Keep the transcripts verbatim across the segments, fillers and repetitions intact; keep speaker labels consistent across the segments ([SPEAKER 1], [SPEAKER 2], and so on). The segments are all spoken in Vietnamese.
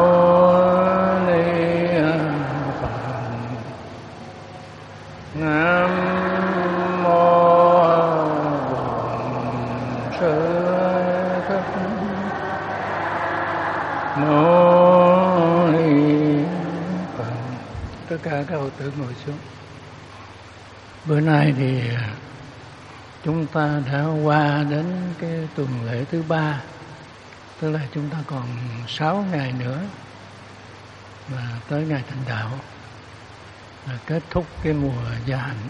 [SPEAKER 1] Ni Phật. Nam mô Bổn Sư Thích Mâu Ni Phật. Tất cả các Phật tử ngồi xuống. Bữa nay thì chúng ta đã qua đến cái tuần lễ thứ ba, tức là chúng ta còn sáu ngày nữa là tới ngày thành đạo, là kết thúc cái mùa gia hạnh.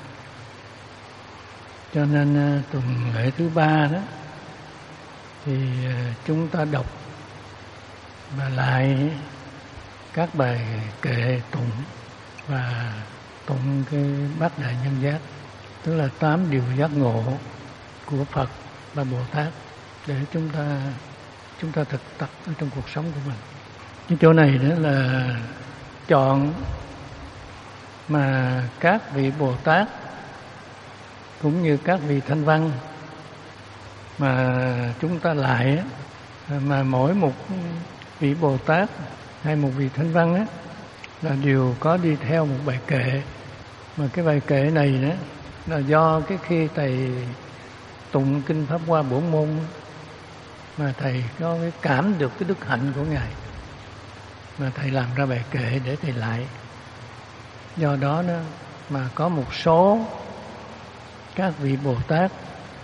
[SPEAKER 1] Cho nên tuần lễ thứ ba đó thì chúng ta đọc và lại các bài kệ tụng và tụng cái bát đại nhân giác, tức là tám điều giác ngộ của Phật và Bồ Tát, để chúng ta chúng ta thực tập ở trong cuộc sống của mình. Cái chỗ này đó là chọn mà các vị Bồ Tát cũng như các vị Thanh Văn mà chúng ta lại, mà mỗi một vị Bồ Tát hay một vị Thanh Văn á là đều có đi theo một bài kệ. Mà cái bài kệ này đó là do cái khi thầy tụng kinh Pháp Hoa Bổn Môn mà thầy có cái cảm được cái đức hạnh của Ngài, mà thầy làm ra bài kệ để thầy lại. Do đó đó mà có một số các vị Bồ Tát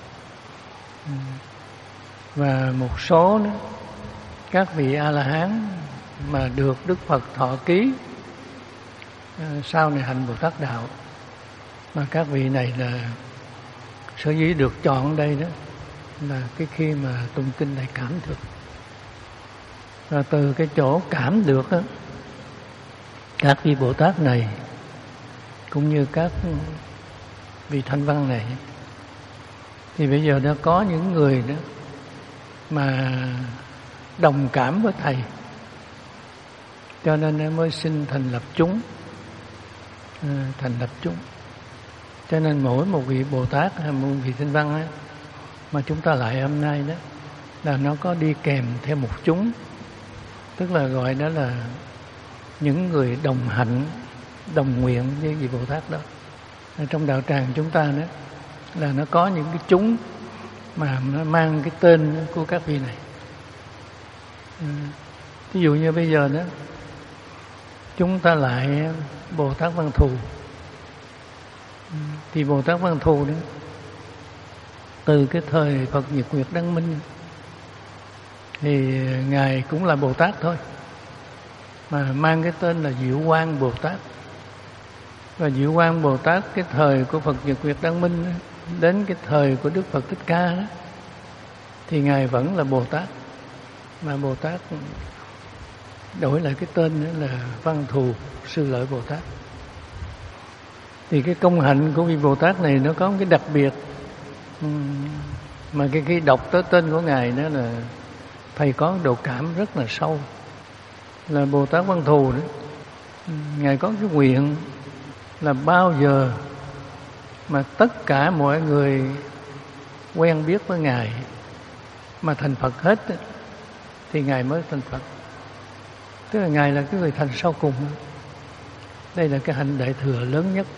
[SPEAKER 1] và một số đó, các vị A-la-hán mà được Đức Phật thọ ký sau này hành Bồ Tát đạo. Mà các vị này là sở dĩ được chọn đây đó là cái khi mà tụng kinh này cảm được. Và từ cái chỗ cảm được đó, các vị Bồ Tát này cũng như các vị Thanh Văn này, thì bây giờ đã có những người đó mà đồng cảm với thầy, cho nên mới xin thành lập chúng, thành lập chúng. Cho nên mỗi một vị Bồ Tát hay một vị Thanh Văn ấy, mà chúng ta lại hôm nay đó là nó có đi kèm theo một chúng, tức là gọi đó là những người đồng hạnh, đồng nguyện với vị Bồ Tát đó. Ở trong đạo tràng chúng ta đó là nó có những cái chúng mà nó mang cái tên của các vị này. Ví dụ như bây giờ đó chúng ta lại Bồ Tát Văn Thù, thì Bồ Tát Văn Thù đó từ cái thời Phật Nhật Nguyệt Đăng Minh thì Ngài cũng là Bồ Tát thôi, mà mang cái tên là Diệu Quang Bồ Tát. Và Diệu Quang Bồ Tát cái thời của Phật Nhật Nguyệt Đăng Minh đó, đến cái thời của Đức Phật Thích Ca đó, thì Ngài vẫn là Bồ Tát, mà Bồ Tát đổi lại cái tên nữa là Văn Thù Sư Lợi Bồ Tát. Thì cái công hạnh của vị Bồ Tát này nó có một cái đặc biệt, mà cái khi đọc tới tên của Ngài đó là thầy có độ cảm rất là sâu. Là Bồ Tát Văn Thù đó, Ngài có cái nguyện là bao giờ mà tất cả mọi người quen biết với Ngài mà thành Phật hết thì Ngài mới thành Phật. Tức là Ngài là cái người thành sau cùng. Đây là cái hạnh đại thừa lớn nhất.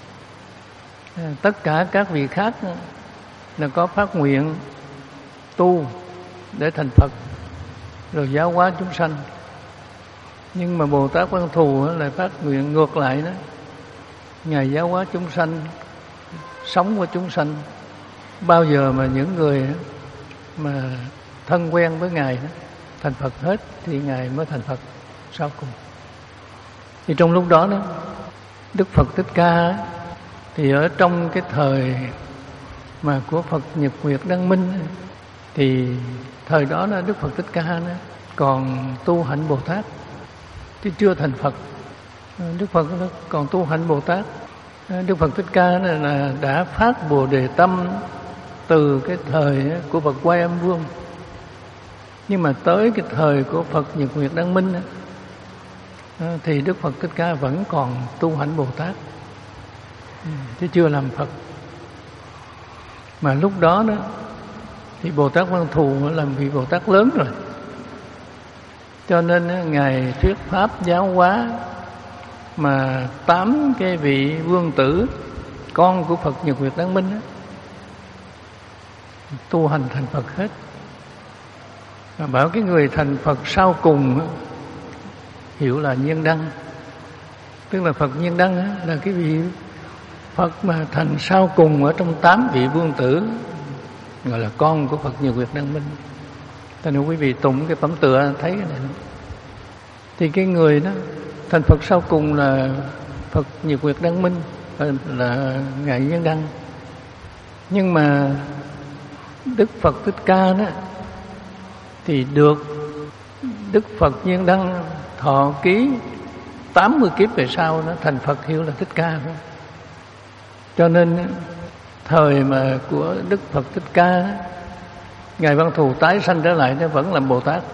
[SPEAKER 1] Tất cả các vị khác là có phát nguyện tu để thành Phật rồi giáo hóa chúng sanh. Nhưng mà Bồ Tát Văn Thù lại phát nguyện ngược lại đó. Ngài giáo hóa chúng sanh, sống với chúng sanh. Bao giờ mà những người mà thân quen với Ngài đó, thành Phật hết thì Ngài mới thành Phật sau cùng. Thì trong lúc đó đó Đức Phật Thích Ca thì ở trong cái thời mà của Phật Nhật Nguyệt Đăng Minh thì thời đó là Đức Phật Thích Ca đó còn tu hạnh Bồ Tát chứ chưa thành Phật. Đức Phật đó còn tu hạnh Bồ Tát. Đức Phật Thích Ca này là đã phát Bồ Đề tâm từ cái thời của Phật Quay Âm Vương. Nhưng mà tới cái thời của Phật Nhật Nguyệt Đăng Minh đó, thì Đức Phật Thích Ca vẫn còn tu hạnh Bồ Tát chứ chưa làm Phật. Mà lúc đó đó thì Bồ Tát Văn Thù làm vị Bồ Tát lớn rồi, Cho nên Ngài thuyết pháp giáo hóa mà tám cái vị vương tử con của Phật Nhật Nguyệt Đăng Minh đó, tu hành thành Phật hết. Và bảo cái người thành Phật sau cùng đó, hiểu là Nhiên Đăng. Tức là Phật Nhiên Đăng đó, là cái vị Phật mà thành sau cùng ở trong tám vị vương tử, gọi là con của Phật Nhật Nguyệt Đăng Minh. Cho nên quý vị tụng cái phẩm tựa thấy cái này. Thì cái người đó thành Phật sau cùng là Phật Nhật Nguyệt Đăng Minh, là Ngài Nhiên Đăng. Nhưng mà Đức Phật Thích Ca đó thì được Đức Phật Nhiên Đăng thọ ký tám mươi kiếp về sau nó thành Phật hiệu là Thích Ca đó. Cho nên thời mà của Đức Phật Thích Ca đó, Ngài Văn Thù tái sanh trở lại nó vẫn làm Bồ Tát.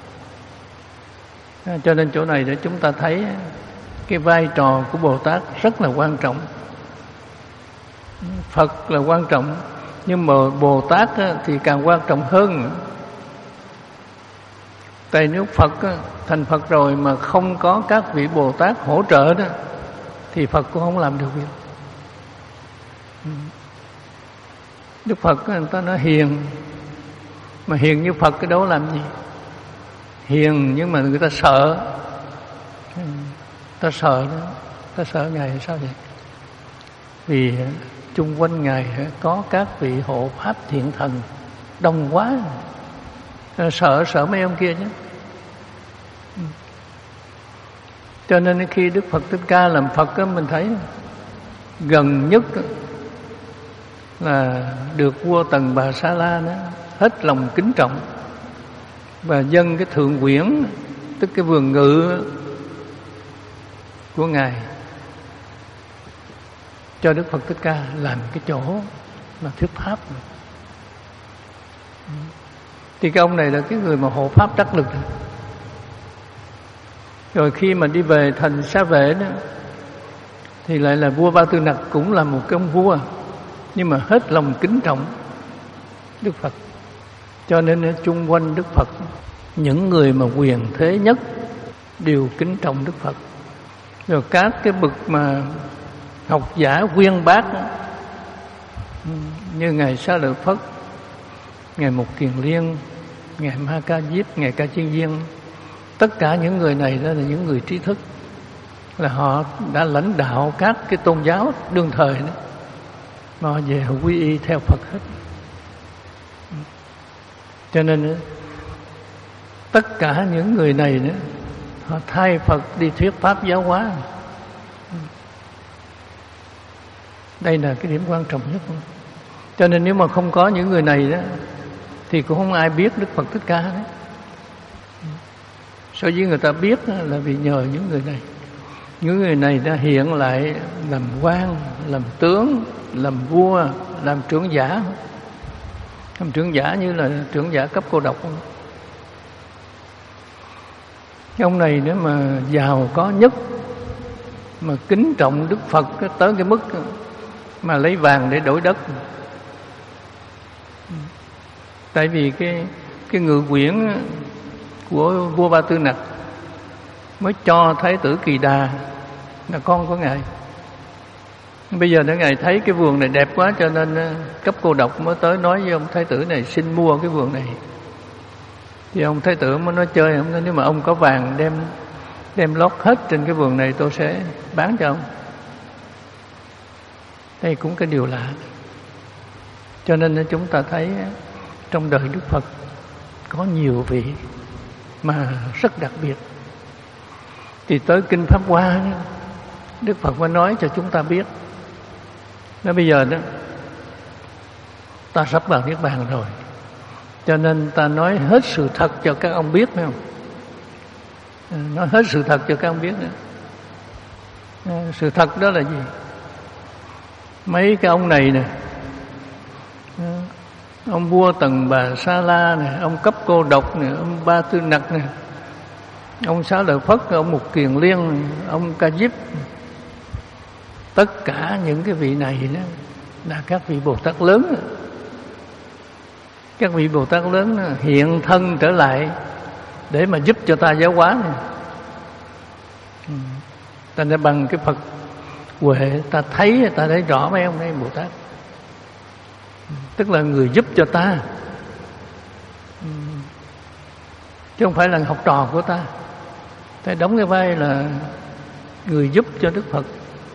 [SPEAKER 1] Cho nên chỗ này để chúng ta thấy cái vai trò của Bồ Tát rất là quan trọng. Phật là quan trọng, nhưng mà Bồ Tát thì càng quan trọng hơn nữa. Tại nếu Phật thành Phật rồi mà không có các vị Bồ Tát hỗ trợ đó thì Phật cũng không làm được việc. Đức Phật người ta nói hiền, mà hiền như Phật cái đó làm gì? Hiền nhưng mà người ta sợ, ta sợ đó, ta sợ Ngài sao vậy? Vì chung quanh Ngài có các vị hộ pháp thiện thần đông quá, sợ sợ mấy ông kia chứ. Cho nên khi Đức Phật Thích Ca làm Phật đó, mình thấy gần nhất là được vua Tần Bà Sa La đó hết lòng kính trọng và dâng cái thượng quyển, tức cái vườn ngự của Ngài cho Đức Phật Thích Ca làm cái chỗ mà thuyết pháp. Thì cái ông này là cái người mà hộ pháp đắc lực. Rồi khi mà đi về thành Xá Vệ đó thì lại là vua Ba Tư Nặc, cũng là một cái ông vua nhưng mà hết lòng kính trọng Đức Phật. Cho nên chung quanh Đức Phật, những người mà quyền thế nhất đều kính trọng Đức Phật. Rồi các cái bậc mà học giả uyên bác như Ngài Xá Lợi Phất, Ngài Mục Kiền Liên, Ngài Ma Ca Diếp, Ngài Ca Chiên Viên, tất cả những người này đó là những người trí thức, là họ đã lãnh đạo các cái tôn giáo đương thời đó, mà họ về họ quy y theo Phật hết. Cho nên tất cả những người này đó, họ thay Phật đi thuyết pháp giáo hóa. Đây là cái điểm quan trọng nhất. Cho nên nếu mà không có những người này đó thì cũng không ai biết Đức Phật Thích Ca đó. Sở dĩ người ta biết là vì nhờ những người này. Những người này đã hiện lại làm quan, làm tướng, làm vua, làm trưởng giả. Làm trưởng giả như là trưởng giả cấp cô độc. Cái ông này nếu mà giàu có nhất, mà kính trọng Đức Phật tới cái mức mà lấy vàng để đổi đất. Tại vì cái cái ngự quyển của vua Ba Tư Nặc mới cho Thái tử Kỳ Đà là con của Ngài. Bây giờ Ngài thấy cái vườn này đẹp quá, cho nên cấp cô độc mới tới nói với ông Thái tử này xin mua cái vườn này. Thì ông Thái tử mới nói chơi, ông nói nếu mà ông có vàng đem đem lót hết trên cái vườn này tôi sẽ bán cho ông. Đây cũng cái điều lạ. Cho nên chúng ta thấy trong đời Đức Phật có nhiều vị mà rất đặc biệt. Thì tới Kinh Pháp Hoa Đức Phật mới nói cho chúng ta biết. Nói bây giờ đó ta sắp vào Niết Bàn rồi, cho nên ta nói hết sự thật cho các ông biết, phải không? Nói hết sự thật cho các ông biết nữa. Sự thật đó là gì? Mấy cái ông này nè, ông vua Tần Bà Sa La nè, ông cấp cô độc nè, ông Ba Tư Nặc nè, ông Xá Lợi Phất, ông Mục Kiền Liên, ông Ca Diếp, tất cả những cái vị này đó là các vị Bồ Tát lớn. Các vị Bồ Tát lớn hiện thân trở lại để mà giúp cho ta giáo hóa này. Ừ. Ta đã bằng cái Phật huệ, ta thấy, ta thấy rõ mấy ông đây Bồ Tát, tức là người giúp cho ta, ừ. chứ không phải là học trò của ta. Ta đóng cái vai là người giúp cho Đức Phật.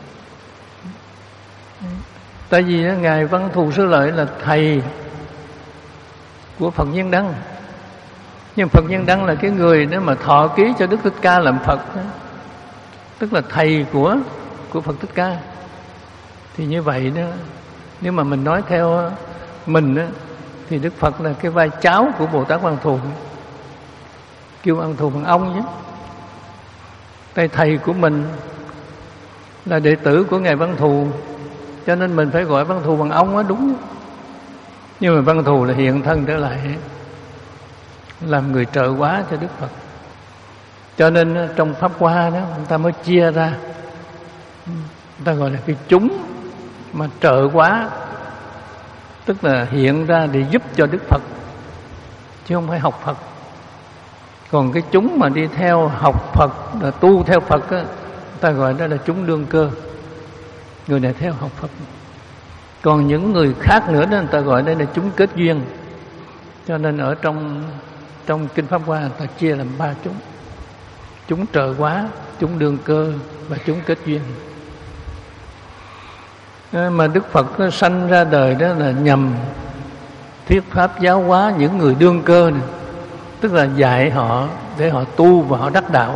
[SPEAKER 1] Tại vì Ngài Văn Thù Sư Lợi là thầy của Phật Nhiên Đăng, nhưng Phật Nhiên Đăng là cái người đó mà thọ ký cho Đức Thích Ca làm Phật, tức là thầy của của Phật Thích Ca. Thì như vậy đó, nếu mà mình nói theo mình đó, thì Đức Phật là cái vai cháu của Bồ Tát Văn Thù, kêu Văn Thù bằng ông chứ. Tay thầy của mình là đệ tử của Ngài Văn Thù, cho nên mình phải gọi Văn Thù bằng ông á, đúng. Nhưng mà Văn Thù là hiện thân trở lại làm người trợ hóa cho Đức Phật. Cho nên trong Pháp Hoa đó, người ta mới chia ra, người ta gọi là cái chúng mà trợ hóa, tức là hiện ra để giúp cho Đức Phật, chứ không phải học Phật. Còn cái chúng mà đi theo học Phật, là tu theo Phật á, người ta gọi đó là chúng đương cơ, người này theo học Phật. Còn những người khác nữa đó, người ta gọi đây là chúng kết duyên. Cho nên ở trong trong Kinh Pháp Hoa, người ta chia làm ba chúng: chúng trợ hóa, chúng đương cơ và chúng kết duyên. Mà Đức Phật sanh ra đời đó là nhằm thuyết pháp giáo hóa những người đương cơ này, tức là dạy họ để họ tu và họ đắc đạo.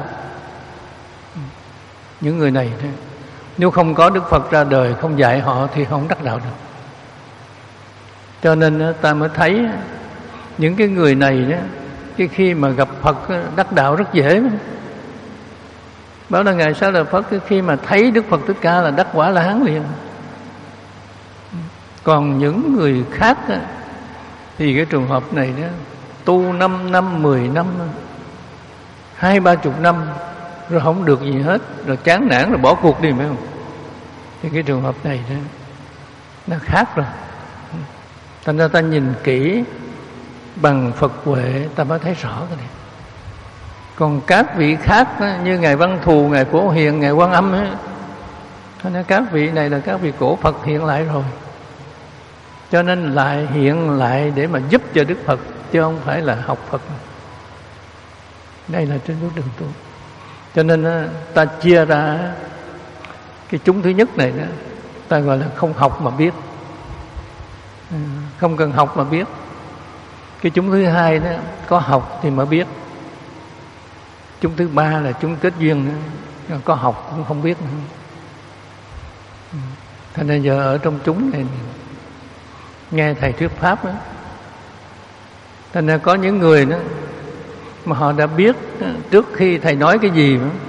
[SPEAKER 1] Những người này nếu không có Đức Phật ra đời, không dạy họ thì không đắc đạo được. Cho nên ta mới thấy những cái người này đó, cái khi mà gặp Phật đắc đạo rất dễ. Bảo là Ngài Xá Lợi Phất khi mà thấy Đức Phật Thích Ca là đắc quả La Hán liền. Còn những người khác đó, thì cái trường hợp này đó, tu năm năm, mười năm, hai ba chục năm rồi không được gì hết, rồi chán nản rồi bỏ cuộc đi, phải không? Thì cái trường hợp này đó, nó khác rồi. Thành ra ta nhìn kỹ bằng Phật huệ, ta mới thấy rõ cái này. Còn các vị khác đó, như Ngài Văn Thù, Ngài Phổ Hiền, Ngài Quan Âm ấy, nên các vị này là các vị cổ Phật hiện lại rồi, cho nên lại hiện lại để mà giúp cho Đức Phật, chứ không phải là học Phật. Đây là trên bước đường tu. Cho nên ta chia ra cái chúng thứ nhất này đó, ta gọi là không học mà biết, không cần học mà biết. Cái chúng thứ hai đó, có học thì mới biết. Chúng thứ ba là chúng kết duyên nữa, có học cũng không biết nữa. Thành ra giờ ở trong chúng này nghe thầy thuyết pháp đó, thành ra có những người đó mà họ đã biết trước khi thầy nói cái gì đó,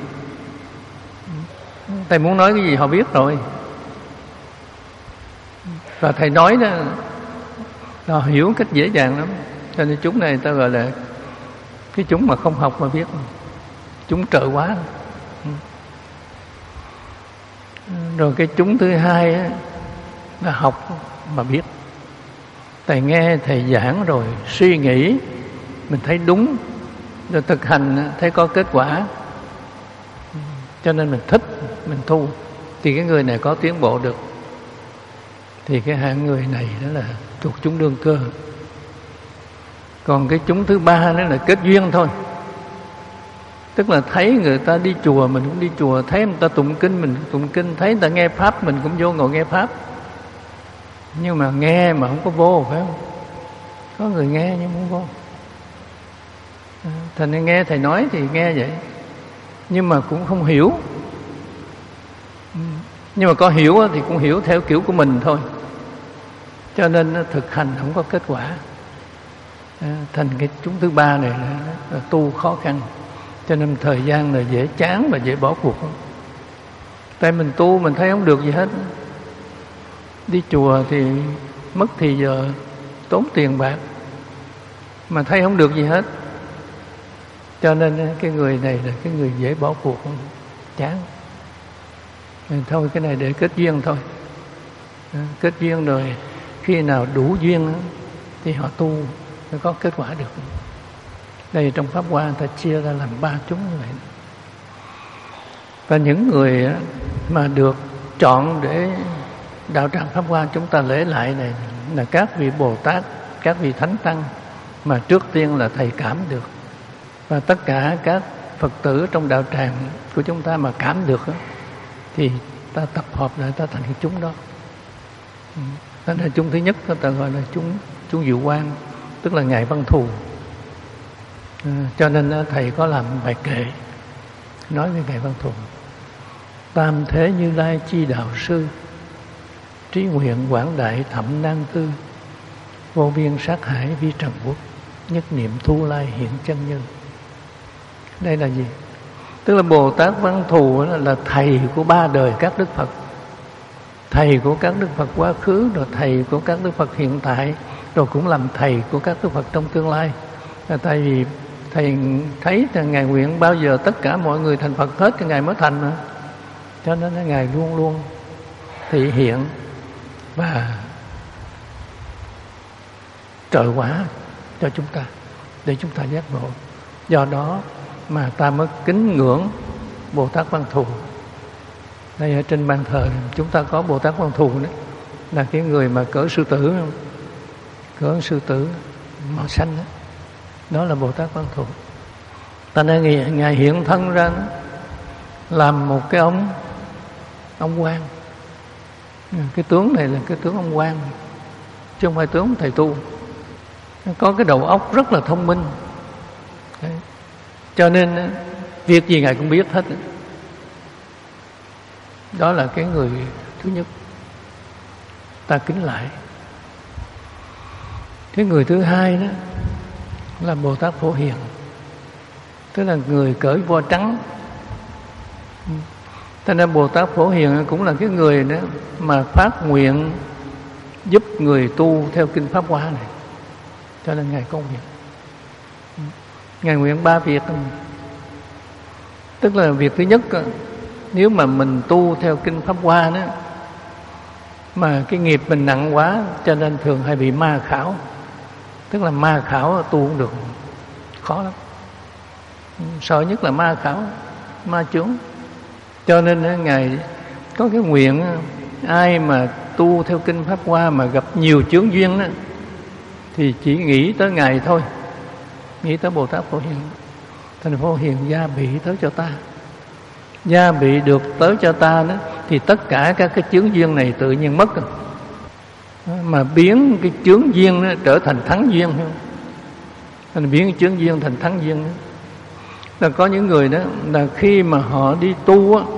[SPEAKER 1] thầy muốn nói cái gì họ biết rồi, và thầy nói đó họ hiểu cách dễ dàng lắm. Cho nên chúng này ta gọi là cái chúng mà không học mà biết, chúng trợ hóa. Rồi cái chúng thứ hai á, là học mà biết. Thầy nghe thầy giảng rồi suy nghĩ, mình thấy đúng, rồi thực hành thấy có kết quả, cho nên mình thích, mình tu, thì cái người này có tiến bộ được. Thì cái hạng người này đó là thuộc chúng đương cơ. Còn cái chúng thứ ba đó là kết duyên thôi, tức là thấy người ta đi chùa mình cũng đi chùa, thấy người ta tụng kinh mình tụng kinh, thấy người ta nghe pháp mình cũng vô ngồi nghe pháp. Nhưng mà nghe mà không có vô, phải không? Có người nghe nhưng không vô. Thành nên nghe thầy nói thì nghe vậy, nhưng mà cũng không hiểu. Nhưng mà có hiểu thì cũng hiểu theo kiểu của mình thôi, cho nên thực hành không có kết quả. Thành cái chúng thứ ba này là, là tu khó khăn, cho nên thời gian là dễ chán và dễ bỏ cuộc. Tại mình tu mình thấy không được gì hết, đi chùa thì mất thì giờ, tốn tiền bạc, mà thấy không được gì hết. Cho nên cái người này là cái người dễ bỏ cuộc, chán. Nên thôi cái này để kết duyên thôi. Kết duyên rồi khi nào đủ duyên thì họ tu mới có kết quả được. Đây trong Pháp Hoa ta chia ra làm ba chúng như vậy. Và những người mà được chọn để đạo tràng Pháp Hoa chúng ta lễ lại này là các vị Bồ Tát, các vị Thánh Tăng mà trước tiên là thầy cảm được. Và tất cả các Phật tử trong đạo tràng của chúng ta mà cảm được thì ta tập hợp lại ta thành cái chúng đó. Đó là chúng thứ nhất, ta gọi là chúng chúng Diệu Quang, tức là Ngài Văn Thù. À, cho nên thầy có làm bài kệ nói với Ngài Văn Thù: tam thế Như Lai chi đạo sư, trí nguyện quảng đại thậm nan tư, vô biên sát hải vi trần quốc, nhất niệm thu lai hiện chân nhân. Đây là gì? Tức là Bồ Tát Văn Thù là, là thầy của ba đời các Đức Phật, thầy của các Đức Phật quá khứ, rồi thầy của các Đức Phật hiện tại, rồi cũng làm thầy của các Đức Phật trong tương lai. Là tại vì thầy thấy là Ngài nguyện bao giờ tất cả mọi người thành Phật hết thì Ngài mới thành mà. Cho nên Ngài luôn luôn thị hiện và trợ quả cho chúng ta để chúng ta giác ngộ. Do đó mà ta mới kính ngưỡng Bồ Tát Văn Thù. Đây ở trên bàn thờ chúng ta có Bồ Tát Văn Thù đấy, là cái người mà cỡ sư tử, cỡ sư tử màu xanh đó, đó là Bồ Tát Văn Thù. Ta nên ngài, ngài hiện thân ra đó, làm một cái ông ông quan. Cái tướng này là cái tướng ông quan, chứ không phải tướng thầy tu. Có cái đầu óc rất là thông minh. Đấy. Cho nên việc gì Ngài cũng biết hết. Đó là cái người thứ nhất ta kính lại. Cái người thứ hai đó là Bồ Tát Phổ Hiền, tức là người cởi voa trắng. Thế nên Bồ Tát Phổ Hiền cũng là cái người đó mà phát nguyện giúp người tu theo kinh Pháp Hoa này. Cho nên Ngài có nguyện, Ngài nguyện ba việc. Tức là việc thứ nhất, nếu mà mình tu theo kinh Pháp Hoa đó mà cái nghiệp mình nặng quá, cho nên thường hay bị ma khảo. Tức là ma khảo tu không được, khó lắm. Sợ nhất là ma khảo, ma chướng. Cho nên Ngài có cái nguyện, ai mà tu theo kinh Pháp Hoa mà gặp nhiều chướng duyên đó, thì chỉ nghĩ tới Ngài thôi, nghĩ tới Bồ Tát Phổ Hiền. Thành Phổ Hiền gia bị tới cho ta, gia bị được tới cho ta đó, thì tất cả các cái chướng duyên này tự nhiên mất rồi. Mà biến cái chướng duyên đó trở thành thắng duyên, thành biến cái chướng duyên thành thắng duyên đó. Là có những người đó là khi mà họ đi tu á,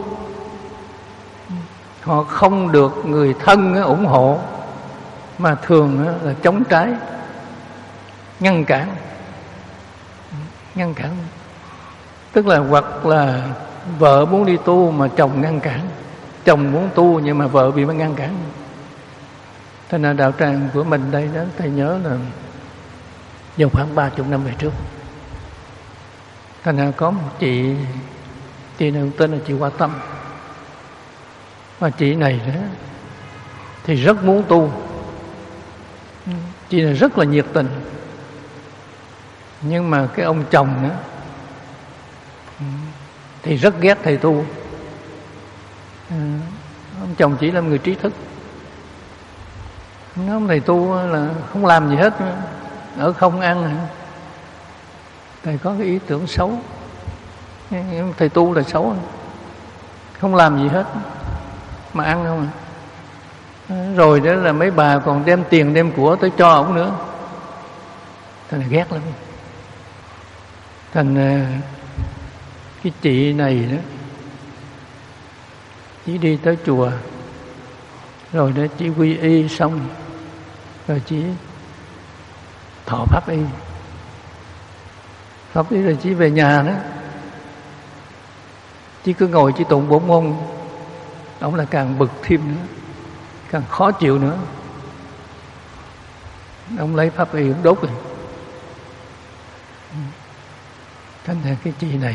[SPEAKER 1] họ không được người thân á, ủng hộ, mà thường á, là chống trái, ngăn cản, ngăn cản. Tức là hoặc là vợ muốn đi tu mà chồng ngăn cản, chồng muốn tu nhưng mà vợ bị ngăn cản. Thế nên đạo tràng của mình đây đó, thầy nhớ là vào khoảng ba chục năm về trước, thành ra có một chị chị này tên là chị Hoa Tâm. Và chị này đó thì rất muốn tu, chị này rất là nhiệt tình, nhưng mà cái ông chồng đó thì rất ghét thầy tu. Ông chồng chỉ là người trí thức, ông thầy tu là không làm gì hết, ở không ăn. Thầy có cái ý tưởng xấu, thầy tu là xấu, không làm gì hết mà ăn không à. Rồi đó là mấy bà còn đem tiền đem của tới cho ổng nữa, thành là ghét lắm. Thành cái chị này đó, chỉ đi tới chùa rồi đó chị quy y xong rồi chị thọ pháp y, pháp y rồi chị về nhà đó, chị cứ ngồi chị tụng bổn môn. Ông là càng bực thêm nữa, càng khó chịu nữa. Ông lấy pháp y ông đốt rồi. Thành ra cái chị này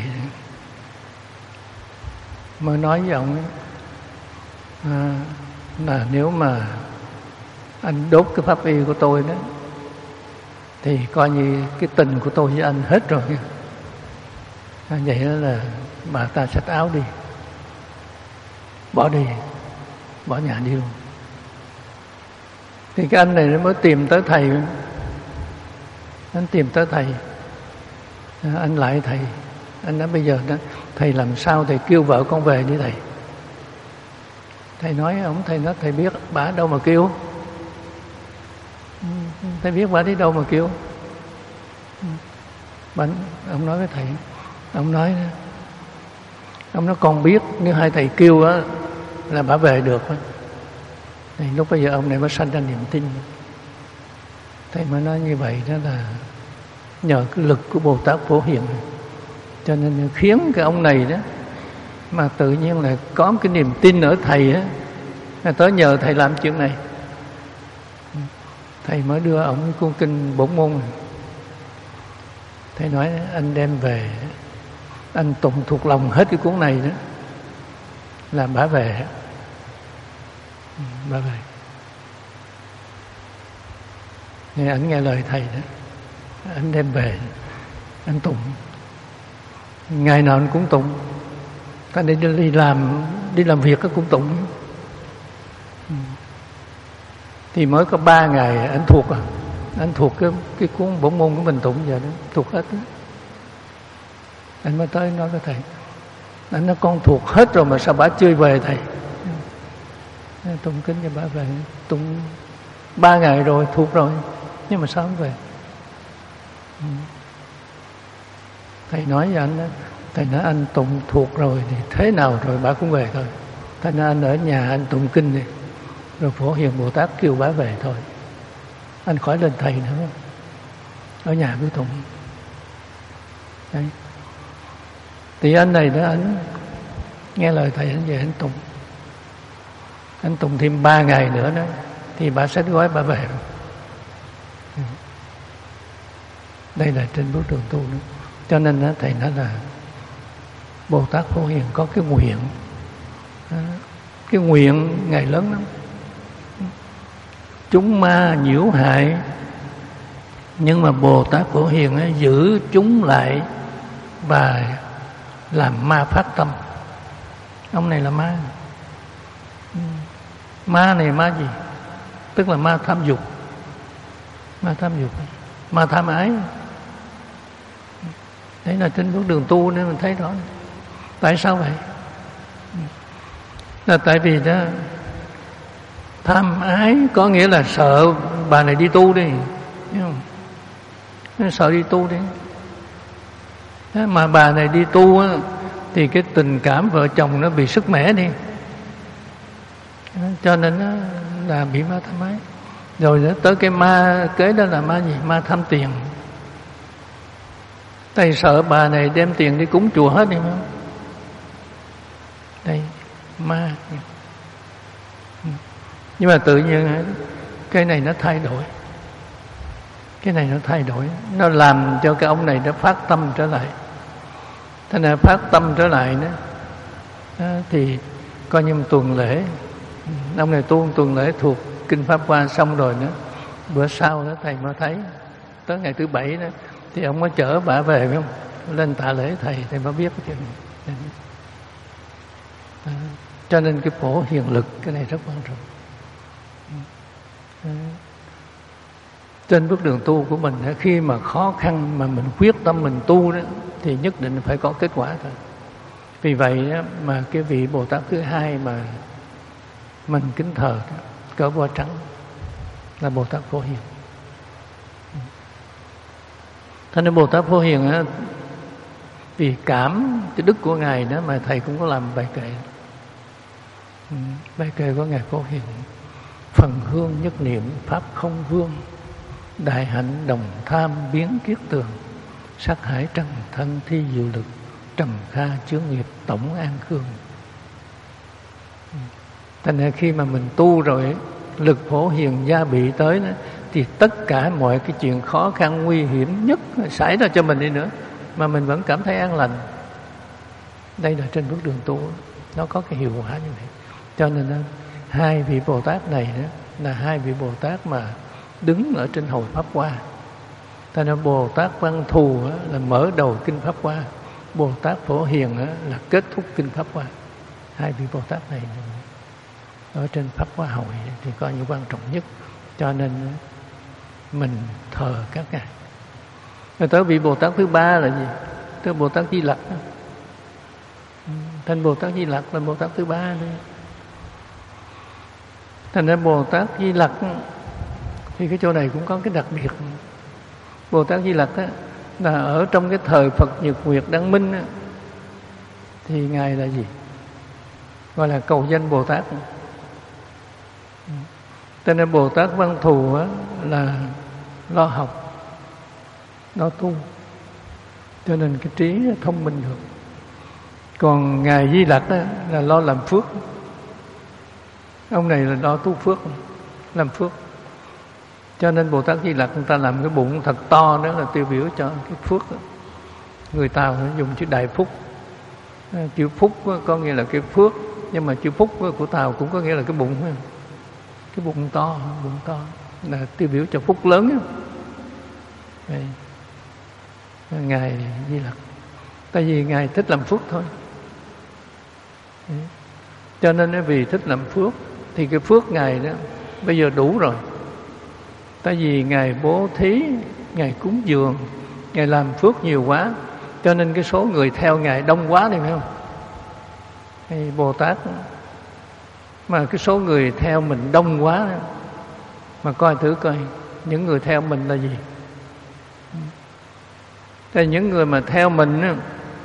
[SPEAKER 1] mới nói với ông ấy, à, là nếu mà anh đốt cái pháp y của tôi đó thì coi như cái tình của tôi với anh hết rồi. Vậy đó là bà ta xách áo đi, bỏ đi, bỏ nhà đi luôn. Thì cái anh này nó mới tìm tới thầy, anh tìm tới thầy, anh lại thầy, anh nói bây giờ đó, thầy làm sao thầy kêu vợ con về đi thầy. Thầy nói, ông thầy nói thầy biết bà đâu mà kêu, thầy biết bà đi đâu mà kêu. Bà, ông nói với thầy, ông nói ông nói con biết nếu hai thầy kêu á là bà về được. Thì lúc bây giờ ông này mới sanh ra niềm tin. Thầy mới nói như vậy đó là nhờ cái lực của Bồ Tát Phổ Hiền, cho nên khiến cái ông này đó mà tự nhiên là có cái niềm tin ở thầy á, là tới nhờ thầy làm chuyện này. Thầy mới đưa ông cái cuốn kinh Bổn Môn này. Thầy nói anh đem về, anh tụng thuộc lòng hết cái cuốn này đó là bả về, bả về. Thì anh nghe lời thầy đó, anh đem về, anh tụng, ngày nào anh cũng tụng. Ta đi đi làm đi làm việc cũng tụng. Thì mới có ba ngày anh thuộc à, anh thuộc cái cái cuốn Bổn Môn của mình tụng giờ đó, thuộc hết đó. Anh mới tới nói với thầy, anh nói con thuộc hết rồi mà sao bả chưa về thầy. Tụng kính cho bả về, tụng ba ngày rồi, thuộc rồi, nhưng mà sao không về. Thầy nói với anh đó, thầy nói anh tụng thuộc rồi thì thế nào rồi bả cũng về thôi. Thầy nói anh ở nhà anh tụng kinh đi, rồi Phổ Hiền Bồ Tát kêu bả về thôi, anh khỏi lên thầy nữa, ở nhà cứ tụng. Đấy. Thì anh này đó, anh nghe lời thầy, anh về anh tụng, anh tụng thêm ba ngày nữa đó thì bà xách gói bà về. Đây là trên bước đường tu nữa. Cho nên đó, thầy nói là Bồ Tát Phổ Hiền có cái nguyện, cái nguyện ngày lớn lắm. Chúng ma nhiễu hại, nhưng mà Bồ Tát Phổ Hiền ấy, giữ chúng lại và làm ma phát tâm. Ông này là ma. Ma này ma gì? Tức là ma tham dục, ma tham dục, ma tham ái. Đấy là trên bước đường tu nên mình thấy rõ. Tại sao vậy? Là tại vì đó, tham ái có nghĩa là sợ bà này đi tu đi, thấy không? Nó sợ đi tu đi. Thế mà bà này đi tu á, thì cái tình cảm vợ chồng nó bị sức mẻ đi, cho nên nó là bị ma tham ái. Rồi đó, tới cái ma kế đó là ma gì? Ma tham tiền. Thầy sợ bà này đem tiền đi cúng chùa hết đi không? Đây, ma. Nhưng mà tự nhiên cái này nó thay đổi. Cái này nó thay đổi, nó làm cho cái ông này nó phát tâm trở lại. Thế nên phát tâm trở lại đó, đó thì coi như một tuần lễ. Ông này tu một tuần lễ thuộc Kinh Pháp Hoa xong rồi nữa. Bữa sau đó thầy mới thấy, tới ngày thứ bảy đó, thì ông mới chở bà về, phải không? Lên tạ lễ thầy, thầy mới biết cái chuyện này. À, cho nên cái Phổ Hiền lực, cái này rất quan trọng. À, trên bước đường tu của mình, khi mà khó khăn mà mình quyết tâm mình tu đó, thì nhất định phải có kết quả thôi. Vì vậy mà cái vị Bồ Tát thứ hai mà mình kính thờ đó, cỡ boa trắng, là Bồ Tát Phổ Hiền. Thế nên Bồ Tát Phổ Hiền á, vì cảm cái đức của Ngài đó mà thầy cũng có làm bài kệ. Bài kệ của Ngài Phổ Hiền: phần hương nhất niệm pháp không vương, đại hạnh đồng tham biến kiết tường, sát hải trần thân thi diệu lực, trầm kha chướng nghiệp tổng an khương. Thành ra khi mà mình tu rồi, lực Phổ Hiền gia bị tới đó, thì tất cả mọi cái chuyện khó khăn nguy hiểm nhất xảy ra cho mình đi nữa mà mình vẫn cảm thấy an lành. Đây là trên bước đường tu, nó có cái hiệu quả như vậy. Cho nên đó, hai vị Bồ Tát này đó, là hai vị Bồ Tát mà đứng ở trên hồi Pháp Hoa. Ta nói Bồ Tát Văn Thù là mở đầu kinh Pháp Hoa, Bồ Tát Phổ Hiền là kết thúc kinh Pháp Hoa. Hai vị Bồ Tát này ở trên Pháp Hoa hội thì coi như quan trọng nhất, cho nên mình thờ các ngài. Rồi tới vị Bồ Tát thứ ba là gì? Tới Bồ Tát Di Lặc. Thành Bồ Tát Di Lặc là Bồ Tát thứ ba đấy. Thành ra Bồ Tát Di Lặc thì cái chỗ này cũng có cái đặc biệt. Bồ Tát Di Lặc á, là ở trong cái thời Phật Nhật Nguyệt Đăng Minh á, thì ngài là gì? Gọi là cầu danh Bồ Tát. Cho nên Bồ Tát Văn Thù á, là lo học, lo tu, cho nên cái trí thông minh được. Còn ngài Di Lặc đó là lo làm phước. Ông này là lo tu phước, làm phước. Cho nên Bồ Tát Di Lặc người ta làm cái bụng thật to, đó là tiêu biểu cho cái phước đó. Người Tàu dùng chữ đại phúc. Chữ phúc có nghĩa là cái phước, nhưng mà chữ phúc của Tàu cũng có nghĩa là cái bụng. Cái bụng to, bụng to là tiêu biểu cho phúc lớn. Đây. Ngài Di Lặc, tại vì ngài thích làm phước thôi. Đấy. Cho nên vì thích làm phước thì cái phước ngài đó bây giờ đủ rồi. Tại vì ngài bố thí, ngài cúng dường, ngài làm phước nhiều quá, cho nên cái số người theo ngài đông quá đi, phải không? Hay Bồ Tát mà cái số người theo mình đông quá đó, mà coi thử coi những người theo mình là gì. Tại những người mà theo mình đó,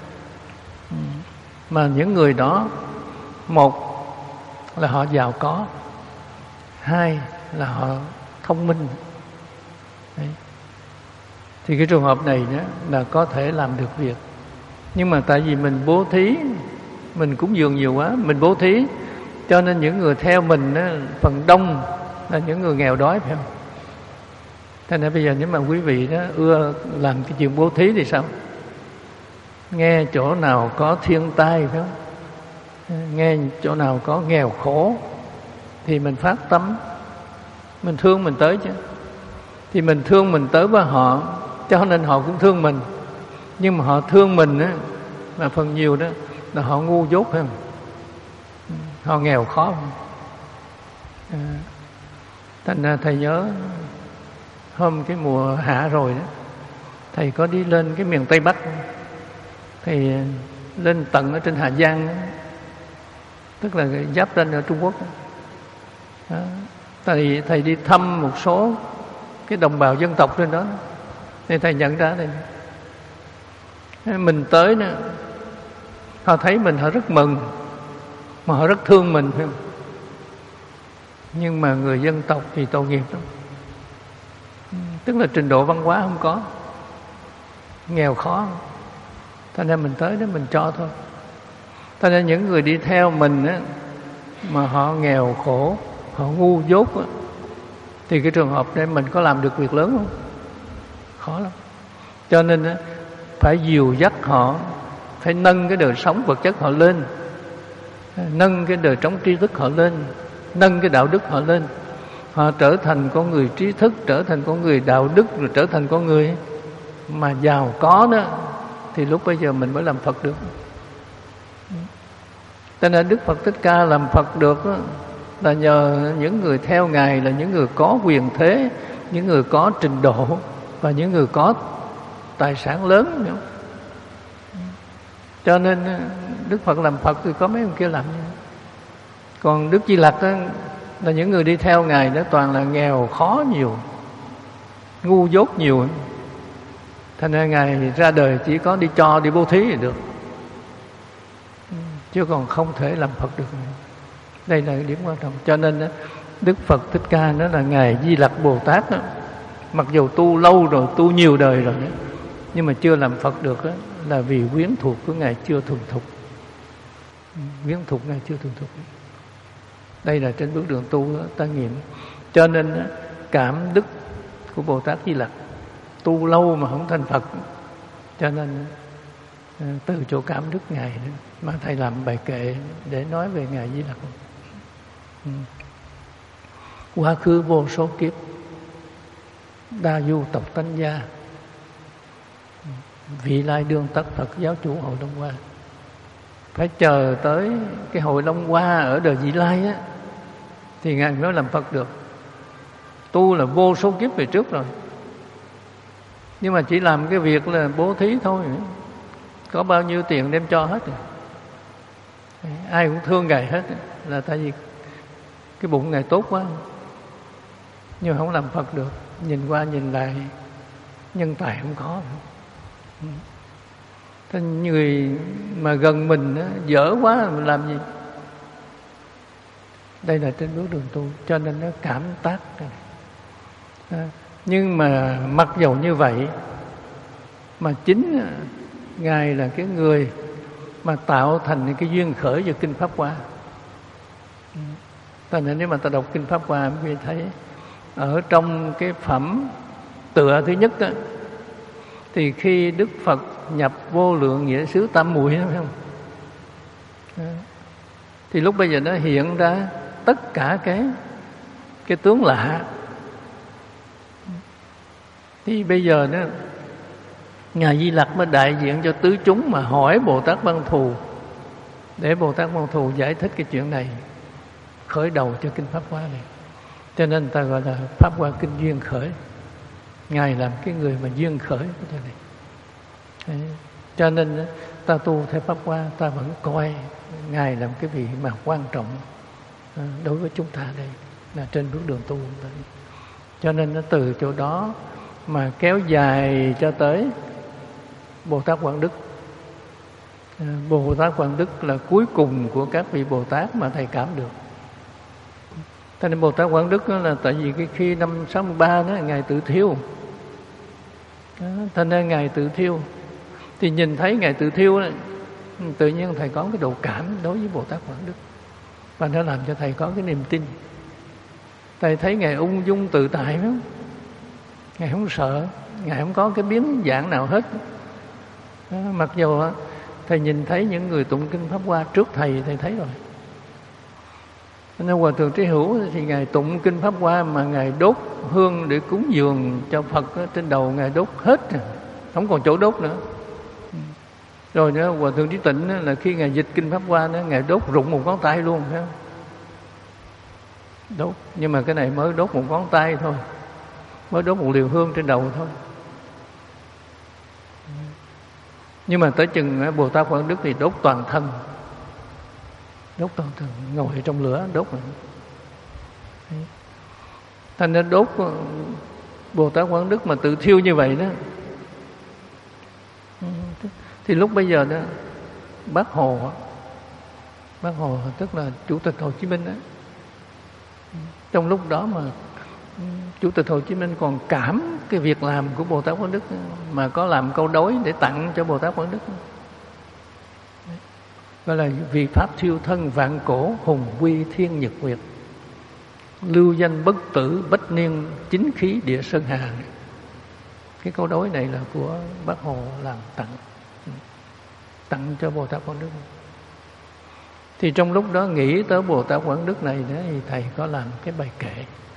[SPEAKER 1] mà những người đó, một là họ giàu có, hai là họ thông minh. Đấy. Thì cái trường hợp này đó là có thể làm được việc. Nhưng mà tại vì mình bố thí, mình cúng dường nhiều quá, mình bố thí, cho nên những người theo mình đó, phần đông là những người nghèo đói, phải không? Thế nên bây giờ nếu mà quý vị đó ưa làm cái chuyện bố thí thì sao? Nghe chỗ nào có thiên tai, phải không? Nghe chỗ nào có nghèo khổ thì mình phát tâm, mình thương mình tới chứ. Thì mình thương mình tới với họ, cho nên họ cũng thương mình. Nhưng mà họ thương mình á, là phần nhiều đó là họ ngu dốt, phải không? Họ nghèo khó. À, thành ra thầy nhớ hôm cái mùa hạ rồi đó, thầy có đi lên cái miền Tây Bắc. Thầy lên tận ở trên Hà Giang đó, tức là giáp ranh ở Trung Quốc đó. Thầy, thầy đi thăm một số cái đồng bào dân tộc trên đó, thì thầy nhận ra đây, mình tới đó, họ thấy mình họ rất mừng, mà họ rất thương mình, phải không? Nhưng mà người dân tộc thì tội nghiệp lắm, tức là trình độ văn hóa không có, nghèo khó. Thành ra mình tới đó mình cho thôi. Thành ra những người đi theo mình á, mà họ nghèo khổ, họ ngu dốt á, thì cái trường hợp này mình có làm được việc lớn không? Khó lắm. Cho nên á, phải dìu dắt họ, phải nâng cái đời sống vật chất họ lên, nâng cái đời sống tri thức họ lên, nâng cái đạo đức họ lên. Họ trở thành con người trí thức, trở thành con người đạo đức, rồi trở thành con người mà giàu có đó, thì lúc bây giờ mình mới làm Phật được. Cho nên Đức Phật Thích Ca làm Phật được đó, là nhờ những người theo Ngài là những người có quyền thế, những người có trình độ và những người có tài sản lớn nữa. Cho nên Đức Phật làm Phật thì có mấy ông kia làm như. Còn Đức Di Lặc đó, là những người đi theo Ngài đó toàn là nghèo khó nhiều, ngu dốt nhiều. Thành ra Ngài ra đời chỉ có đi cho, đi bố thí thì được, chứ còn không thể làm Phật được. Đây là điểm quan trọng. Cho nên đó, Đức Phật Thích Ca đó là Ngài Di Lặc Bồ Tát đó, mặc dù tu lâu rồi, tu nhiều đời rồi đó, nhưng mà chưa làm Phật được đó, là vì quyến thuộc của Ngài chưa thuần thục. Quyến thuộc Ngài chưa thuần thục. Đây là trên bước đường tu đó, ta nghiệm. Cho nên đó, cảm đức của Bồ Tát Di Lặc tu lâu mà không thành Phật. Cho nên từ chỗ cảm đức Ngài đó, mà thầy làm bài kệ để nói về Ngài Di Lặc. Ừ. Quá khứ vô số kiếp, đa du tộc tánh gia, Vị Lai Đương Tất Phật Giáo Chủ Hội Long Hoa. Phải chờ tới cái Hội Long Hoa ở đời Vị Lai á thì Ngài mới làm Phật được. Tu là vô số kiếp về trước rồi, nhưng mà chỉ làm cái việc là bố thí thôi, có bao nhiêu tiền đem cho hết rồi. Ai cũng thương Ngài hết, là tại vì cái bụng Ngài tốt quá, nhưng không làm Phật được. Nhìn qua nhìn lại nhân tài không có. Thế người mà gần mình đó, dở quá là mình làm gì? Đây là trên bước đường tu, cho nên nó cảm tác. À, nhưng mà mặc dầu như vậy mà chính Ngài là cái người mà tạo thành cái duyên khởi cho Kinh Pháp Hoa. Cho nên nếu mà ta đọc Kinh Pháp Hoa mới thấy ở trong cái phẩm tựa thứ nhất đó, thì khi Đức Phật nhập vô lượng nghĩa xứ tam muội, phải không? À, thì lúc bây giờ nó hiện ra tất cả cái cái tướng lạ. Thì bây giờ nó Ngài Di Lặc mới đại diện cho tứ chúng mà hỏi Bồ Tát Văn Thù, để Bồ Tát Văn Thù giải thích cái chuyện này, khởi đầu cho Kinh Pháp Hoa này. Cho nên ta gọi là Pháp Hoa Kinh duyên khởi. Ngài làm cái người mà duyên khởi của chuyện này. Đấy. Cho nên ta tu theo Pháp Hoa, ta vẫn coi Ngài làm cái vị mà quan trọng đối với chúng ta đây, là trên bước đường tu. Cho nên nó từ chỗ đó mà kéo dài cho tới Bồ Tát Quảng Đức. Bồ Tát Quảng Đức là cuối cùng của các vị Bồ Tát mà thầy cảm được. Thế nên Bồ Tát Quảng Đức là tại vì cái khi năm sáu mươi ba đó Ngài tự thiêu. Đó, thế nên Ngài tự thiêu. Thì nhìn thấy Ngài tự thiêu đó, tự nhiên thầy có cái độ cảm đối với Bồ Tát Quảng Đức, và nó làm cho thầy có cái niềm tin. Thầy thấy Ngài ung dung tự tại lắm, Ngài không sợ, Ngài không có cái biến dạng nào hết. Đó, mặc dù thầy nhìn thấy những người tụng Kinh Pháp Hoa trước thầy, thầy thấy rồi. Nên Hòa Thượng Trí Hữu thì Ngài tụng Kinh Pháp Hoa mà Ngài đốt hương để cúng dường cho Phật, trên đầu Ngài đốt hết, không còn chỗ đốt nữa. Rồi nữa Hòa Thượng Trí Tịnh là khi Ngài dịch Kinh Pháp Hoa đó, Ngài đốt rụng một ngón tay luôn, phải không? Đốt, nhưng mà cái này mới đốt một ngón tay thôi, mới đốt một liều hương trên đầu thôi. Nhưng mà tới chừng Bồ Tát Quảng Đức thì đốt toàn thân, đốt toàn thân, ngồi trong lửa đốt rồi. Thành ra đốt Bồ Tát Quảng Đức mà tự thiêu như vậy đó. Thì lúc bây giờ đó Bác Hồ, Bác Hồ tức là Chủ tịch Hồ Chí Minh đó, trong lúc đó mà Chủ tịch Hồ Chí Minh còn cảm cái việc làm của Bồ Tát Quảng Đức, mà có làm câu đối để tặng cho Bồ Tát Quảng Đức, gọi là vì pháp thiêu thân vạn cổ, hùng quy thiên nhật nguyệt, lưu danh bất tử bách niên, chính khí địa sơn hà. Cái câu đối này là của Bác Hồ làm tặng tặng cho Bồ Tát Quảng Đức. Thì trong lúc đó nghĩ tới Bồ Tát Quảng Đức này đó, thì thầy có làm cái bài kệ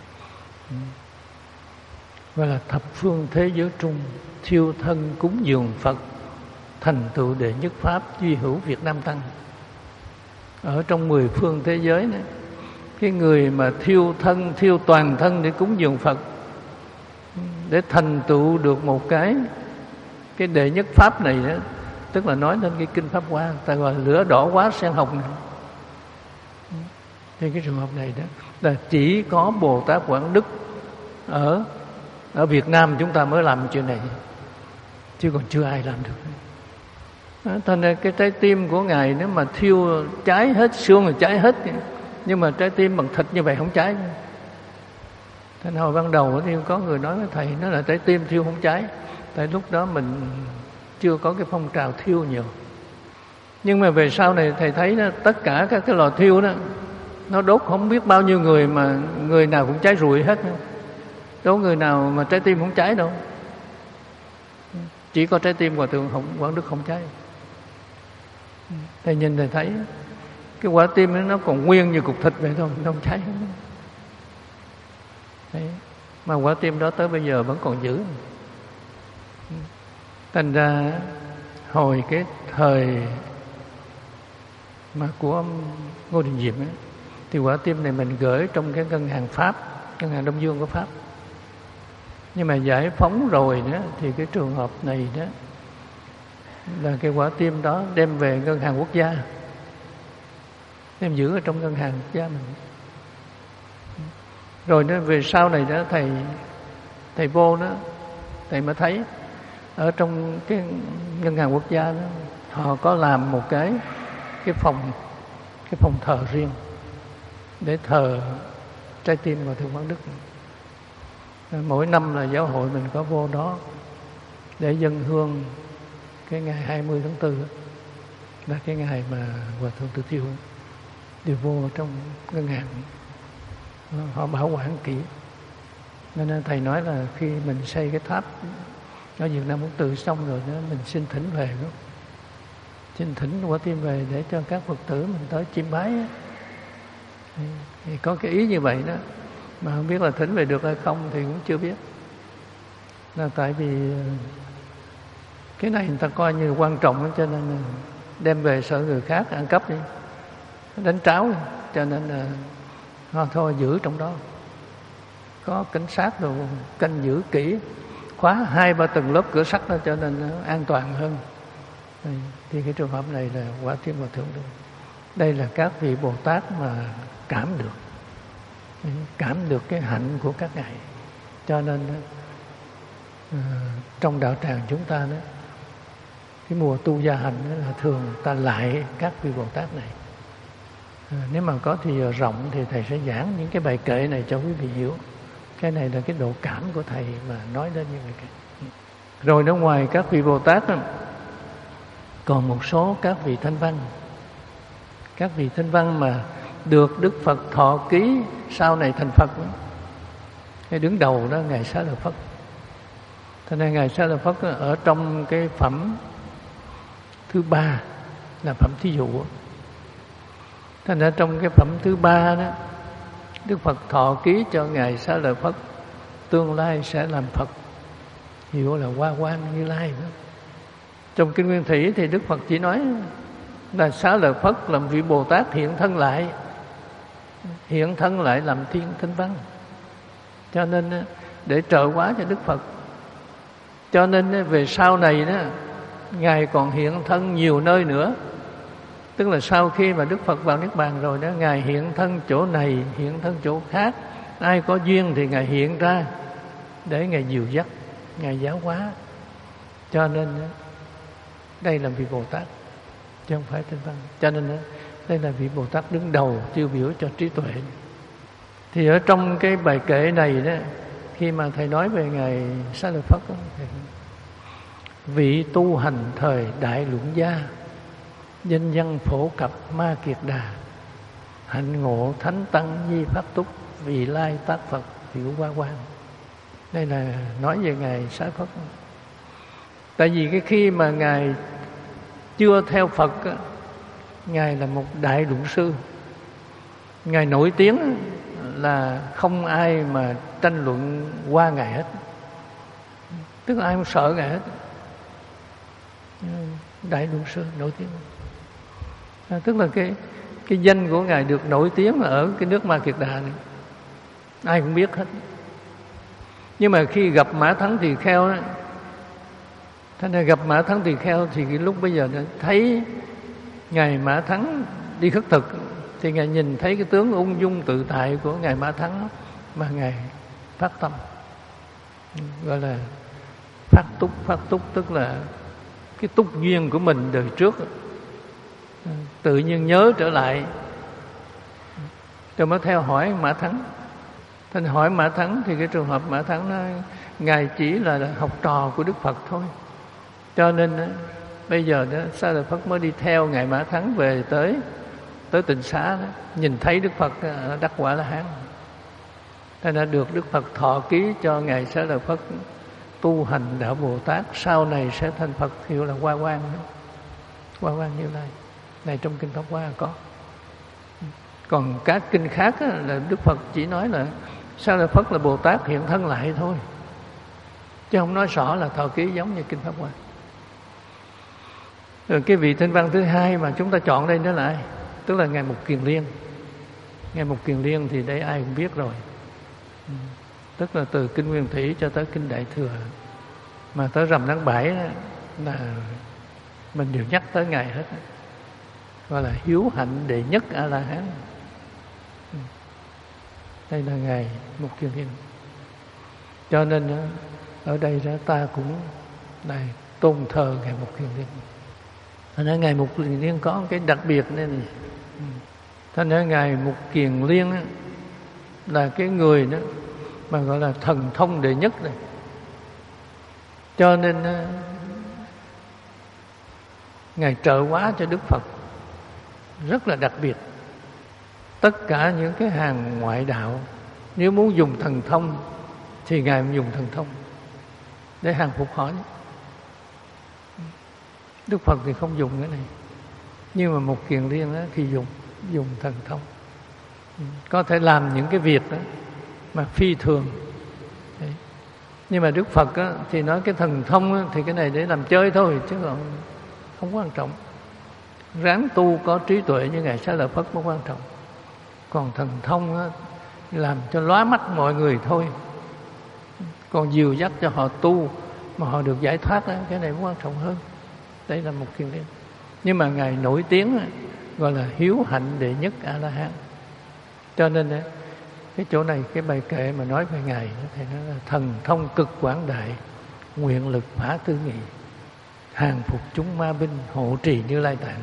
[SPEAKER 1] gọi là thập phương thế giới trung, thiêu thân cúng dường Phật, thành tựu đệ nhất pháp duy hữu Việt Nam Tăng. Ở trong mười phương thế giới này, cái người mà thiêu thân, thiêu toàn thân để cúng dường Phật, để thành tựu được một cái cái đệ nhất pháp này đó, tức là nói đến cái Kinh Pháp Hoa, ta gọi là lửa đỏ quá sen hồng này. Thì cái trường hợp này đó là chỉ có Bồ Tát Quảng Đức ở ở Việt Nam chúng ta mới làm chuyện này, chứ còn chưa ai làm được. Đó, thành ra cái trái tim của Ngài nếu mà thiêu cháy hết xương rồi cháy hết, nhưng mà trái tim bằng thịt như vậy không cháy. Thành hồi ban đầu thì có người nói với thầy nó là trái tim thiêu không cháy, tại lúc đó mình chưa có cái phong trào thiêu nhiều. Nhưng mà về sau này thầy thấy đó, tất cả các cái lò thiêu đó nó đốt không biết bao nhiêu người, mà người nào cũng cháy rụi hết. Đâu người nào mà trái tim không cháy đâu, chỉ có trái tim Hòa Thượng Quảng Đức không cháy. Thầy nhìn thầy thấy cái quả tim nó còn nguyên như cục thịt vậy thôi, nó không cháy. Đấy. Mà quả tim đó tới bây giờ vẫn còn giữ. Thành ra hồi cái thời mà của ông Ngô Đình Diệm ấy, thì quả tim này mình gửi trong cái ngân hàng Pháp, ngân hàng Đông Dương của Pháp. Nhưng mà giải phóng rồi đó thì cái trường hợp này đó là cái quả tim đó đem về ngân hàng quốc gia, đem giữ ở trong ngân hàng quốc gia mình. Rồi nó về sau này đó thầy thầy vô đó, thầy mới thấy ở trong cái ngân hàng quốc gia đó họ có làm một cái cái phòng cái phòng thờ riêng để thờ trái tim của Thượng Quán Đức. Mỗi năm là giáo hội mình có vô đó để dâng hương cái ngày hai mươi tháng tư đó, là cái ngày mà Hòa Thượng Từ Tiêu đều vô trong ngân hàng, họ bảo quản kỹ. Nên thầy nói là khi mình xây cái tháp ở Việt Nam Quốc Tự xong rồi đó, mình xin thỉnh về đó, xin thỉnh quả tim về để cho các Phật tử mình tới chiêm bái á. Thì có cái ý như vậy đó, mà không biết là thỉnh về được hay không thì cũng chưa biết. Là tại vì cái này người ta coi như quan trọng, cho nên đem về sợ người khác ăn cắp đi, đánh tráo đi. Cho nên là họ thôi giữ trong đó, có cảnh sát rồi canh giữ kỹ, khóa hai ba tầng lớp cửa sắt đó, cho nên nó an toàn hơn. Thì cái trường hợp này là quả tim Hòa Thượng. Đây là các vị Bồ Tát mà cảm được, cảm được cái hạnh của các ngài. Cho nên uh, trong đạo tràng chúng ta đó, cái mùa tu gia hành đó là thường ta lại các vị Bồ Tát này. uh, Nếu mà có thì rộng thì thầy sẽ giảng những cái bài kệ này cho quý vị hiểu. Cái này là cái độ cảm của thầy mà nói đến như vậy. Rồi ở ngoài các vị Bồ Tát đó, còn một số các vị Thanh Văn. Các vị Thanh Văn mà được Đức Phật thọ ký sau này thành Phật đó. Cái đứng đầu đó Ngài Xá Lợi Phất. Thế nên Ngài Xá Lợi Phất đó, ở trong cái phẩm thứ ba là phẩm thí dụ. Thế nên trong cái phẩm thứ ba đó, Đức Phật thọ ký cho Ngài Xá Lợi Phất tương lai sẽ làm Phật, hiểu là Hoa Quang Như Lai đó. Trong Kinh Nguyên Thủy thì Đức Phật chỉ nói là Xá Lợi Phất làm vị Bồ Tát hiện thân lại, hiện thân lại làm thiên Thanh Văn, cho nên để trợ hóa cho Đức Phật. Cho nên về sau này đó, Ngài còn hiện thân nhiều nơi nữa. Tức là sau khi mà Đức Phật vào Niết Bàn rồi đó, Ngài hiện thân chỗ này, hiện thân chỗ khác. Ai có duyên thì Ngài hiện ra để Ngài dìu dắt, Ngài giáo hóa. Cho nên đây là vị Bồ Tát, chứ không phải Thanh Văn. Cho nên đây là vị Bồ Tát đứng đầu tiêu biểu cho trí tuệ. Thì ở trong cái bài kệ này đó, khi mà thầy nói về Ngài Xá Lợi Phất đó, thì vị tu hành thời đại luận gia, danh văn phổ cập ma kiệt đà, hạnh ngộ thánh tăng nhi pháp túc, vị lai tác Phật hiệu Hoa Quang. Đây là nói về Ngài Xá Lợi Phất. Tại vì cái khi mà Ngài chưa theo Phật, Ngài là một đại luận sư. Ngài nổi tiếng là không ai mà tranh luận qua Ngài hết, tức là ai cũng sợ Ngài hết. Đại luận sư nổi tiếng, à, tức là cái cái danh của Ngài được nổi tiếng là ở cái nước Ma Kiệt Đà này, ai cũng biết hết. Nhưng mà khi gặp Mã Thắng Tỳ Kheo đó, thế nên gặp Mã Thắng Tỳ Kheo thì cái lúc bây giờ thấy Ngài Mã Thắng đi khất thực, thì Ngài nhìn thấy cái tướng ung dung tự tại của Ngài Mã Thắng mà Ngài phát tâm, gọi là phát túc. Phát túc tức là cái túc duyên của mình đời trước tự nhiên nhớ trở lại, rồi mới theo hỏi Mã Thắng. Thành hỏi Mã Thắng thì cái trường hợp Mã Thắng nói Ngài chỉ là học trò của Đức Phật thôi. Cho nên đó, bây giờ đó Xá Lợi Phất mới đi theo Ngài Mã Thắng về tới tới Tịnh Xá đó, nhìn thấy Đức Phật đắc quả La Hán. Thế nên được Đức Phật thọ ký cho Ngài Xá Lợi Phất tu hành đạo Bồ Tát, sau này sẽ thành Phật hiệu là Hoa Quang đó. Hoa Quang Như Lai này trong kinh Pháp Hoa có. Còn các kinh khác á, là Đức Phật chỉ nói là Xá Lợi Phất là Bồ Tát hiện thân lại thôi, chứ không nói rõ là thọ ký giống như kinh Pháp Hoa. Rồi cái vị Thanh Văn thứ hai mà chúng ta chọn đây đó là ai? Tức là Ngài Mục Kiền Liên. Ngài Mục Kiền Liên thì đây ai cũng biết rồi. Tức là từ Kinh Nguyên Thủy cho tới Kinh Đại Thừa, mà tới rằm tháng bảy là mình đều nhắc tới Ngài hết. Gọi là hiếu hạnh đệ nhất A-la-hán. Đây là Ngài Mục Kiền Liên. Cho nên ở đây đó ta cũng này tôn thờ Ngài Mục Kiền Liên. Thành ra Ngài Mục Kiền Liên có cái đặc biệt nên thành ra Ngài Mục Kiền Liên á, là cái người đó mà gọi là thần thông đệ nhất này. Cho nên Ngài trợ hóa cho Đức Phật rất là đặc biệt. Tất cả những cái hàng ngoại đạo nếu muốn dùng thần thông thì Ngài cũng dùng thần thông để hàng phục hỏi. Đức Phật thì không dùng cái này, nhưng mà Mục Kiền Liên đó thì dùng dùng thần thông, có thể làm những cái việc đó mà phi thường. Đấy. Nhưng mà Đức Phật đó, thì nói cái thần thông đó, thì cái này để làm chơi thôi chứ còn không quan trọng. Ráng tu có trí tuệ như Ngài Xá Lợi Phất mới quan trọng. Còn thần thông đó, làm cho lóa mắt mọi người thôi. Còn dìu dắt cho họ tu mà họ được giải thoát đó, cái này mới quan trọng hơn. Đây là một kiền liên. Nhưng mà Ngài nổi tiếng gọi là hiếu hạnh đệ nhất A-la-hán. Cho nên cái chỗ này, cái bài kệ mà nói về Ngài thì nó là thần thông cực quảng đại, nguyện lực phá tư nghị, hàng phục chúng ma binh, hộ trì Như Lai Tạng.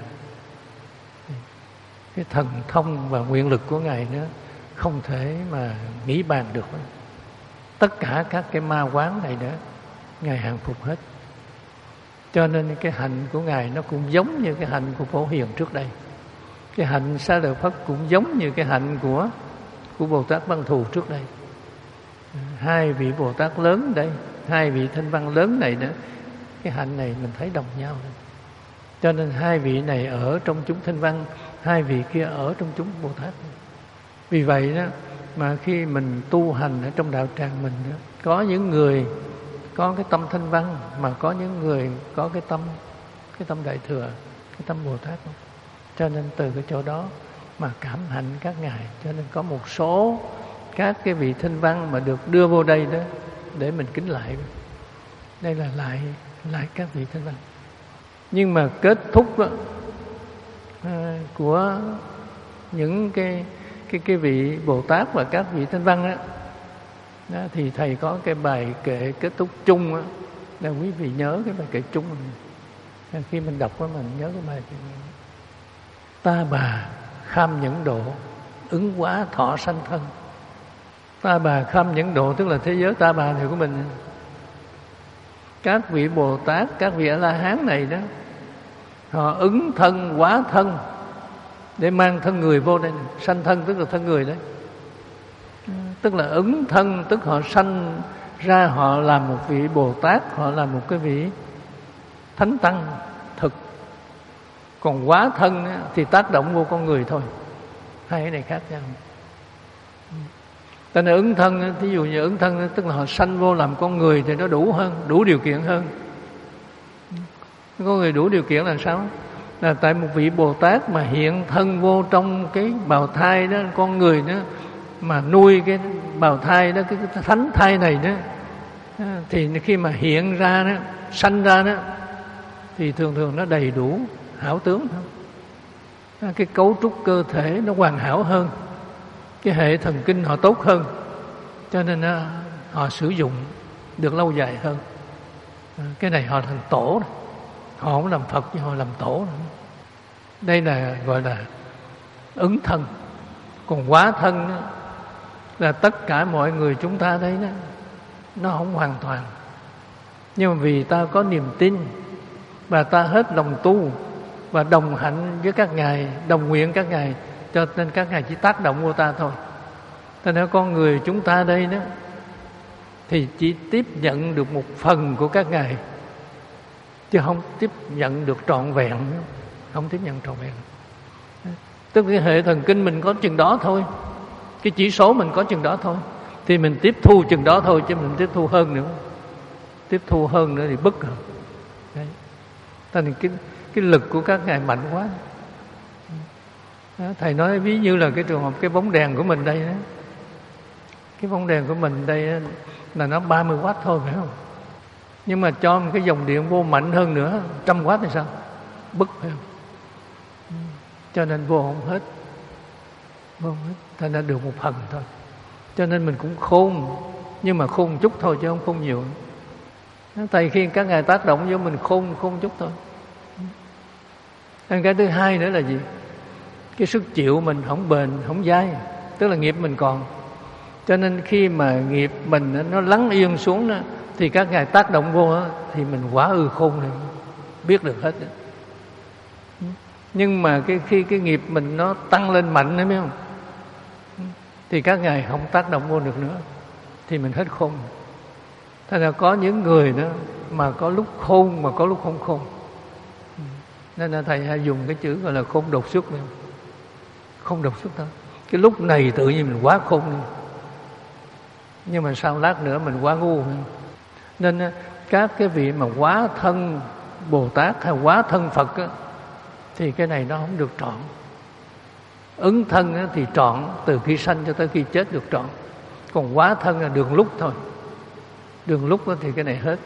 [SPEAKER 1] Cái thần thông và nguyện lực của Ngài nó không thể mà nghĩ bàn được. Tất cả các cái ma quán này đó Ngài hàng phục hết. Cho nên cái hạnh của Ngài nó cũng giống như cái hạnh của Phổ Hiền trước đây. Cái hạnh Xá Lợi Phất cũng giống như cái hạnh của của Bồ Tát Văn Thù trước đây. Hai vị Bồ Tát lớn đây, hai vị Thanh Văn lớn này nữa, cái hạnh này mình thấy đồng nhau. Cho nên hai vị này ở trong chúng Thanh Văn, hai vị kia ở trong chúng Bồ Tát. Vì vậy đó mà khi mình tu hành ở trong đạo tràng mình đó, có những người có cái tâm Thanh Văn, mà có những người có cái tâm cái tâm Đại Thừa, cái tâm Bồ Tát không? Cho nên từ cái chỗ đó mà cảm hạnh các ngài. Cho nên có một số các cái vị Thanh Văn mà được đưa vô đây đó để mình kính lại. Đây là lại lại các vị Thanh Văn. Nhưng mà kết thúc đó, à, của những cái cái cái vị Bồ Tát và các vị Thanh Văn đó, đó thì thầy có cái bài kệ kết thúc chung đó, là quý vị nhớ cái bài kệ chung này. Khi mình đọc đó mình nhớ cái bài kệ này. Ta bà kham nhẫn độ, ứng hóa thọ sanh thân. Ta bà kham nhẫn độ tức là thế giới ta bà này của mình. Các vị Bồ Tát, các vị A-la-hán này đó, họ ứng thân hóa thân để mang thân người vô đây. Sanh thân tức là thân người đấy. Tức là ứng thân, tức họ sanh ra, họ làm một vị Bồ Tát, họ làm một cái vị Thánh Tăng thực. Còn hóa thân thì tác động vô con người thôi. Hai cái này khác nhau. Tại nên ứng thân, ví dụ như ứng thân tức là họ sanh vô làm con người thì nó đủ hơn, đủ điều kiện hơn. Con người đủ điều kiện là sao? Là tại một vị Bồ Tát mà hiện thân vô trong cái bào thai đó, con người đó, mà nuôi cái bào thai đó, cái, cái thánh thai này đó, thì khi mà hiện ra đó, sanh ra đó, thì thường thường nó đầy đủ hảo tướng hơn. Cái cấu trúc cơ thể nó hoàn hảo hơn, cái hệ thần kinh họ tốt hơn, cho nên đó, họ sử dụng được lâu dài hơn. Cái này họ thành tổ này. Họ không làm Phật nhưng họ làm tổ nữa. Đây là gọi là ứng thân. Còn hóa thân đó, là tất cả mọi người chúng ta đây đó, nó không hoàn toàn. Nhưng mà vì ta có niềm tin và ta hết lòng tu và đồng hạnh với các ngài, đồng nguyện các ngài, cho nên các ngài chỉ tác động vô ta thôi. Cho nên con người chúng ta đây đó thì chỉ tiếp nhận được một phần của các ngài, chứ không tiếp nhận được trọn vẹn. Không tiếp nhận trọn vẹn. Tức cái hệ thần kinh mình có chừng đó thôi, cái chỉ số mình có chừng đó thôi, thì mình tiếp thu chừng đó thôi, chứ mình tiếp thu hơn nữa. Tiếp thu hơn nữa thì bức rồi. Đấy. Thành cái, cái lực của các ngài mạnh quá. Đó, thầy nói ví như là cái trường hợp cái bóng đèn của mình đây đó. Cái bóng đèn của mình đây là nó ba mươi oát thôi phải không? Nhưng mà cho một cái dòng điện vô mạnh hơn nữa, trăm oát thì sao? Bức phải không? Cho nên vô không hết. Vô không hết. Thành ra được một phần thôi. Cho nên mình cũng khôn, nhưng mà khôn chút thôi chứ không khôn nhiều. Thầy khi các ngài tác động vô mình khôn khôn chút thôi. Cái thứ hai nữa là gì? Cái sức chịu mình không bền, không dai, tức là nghiệp mình còn. Cho nên khi mà nghiệp mình nó lắng yên xuống đó, thì các ngài tác động vô đó, thì mình quá ư khôn này, biết được hết đó. Nhưng mà cái khi cái nghiệp mình nó tăng lên mạnh đấy, biết không? Thì các ngài không tác động vô được nữa, thì mình hết khôn. Thế là có những người đó mà có lúc khôn mà có lúc không khôn. Nên là thầy hay dùng cái chữ gọi là khôn đột xuất. Không đột xuất thôi. Cái lúc này tự nhiên mình quá khôn đi. Nhưng mà sau lát nữa mình quá ngu. Nên các cái vị mà quá thân Bồ Tát hay quá thân Phật á, thì cái này nó không được trọn. Ứng thân á, thì trọn từ khi sanh cho tới khi chết được trọn. Còn quá thân là đường lúc thôi. Đường lúc á, thì cái này hết.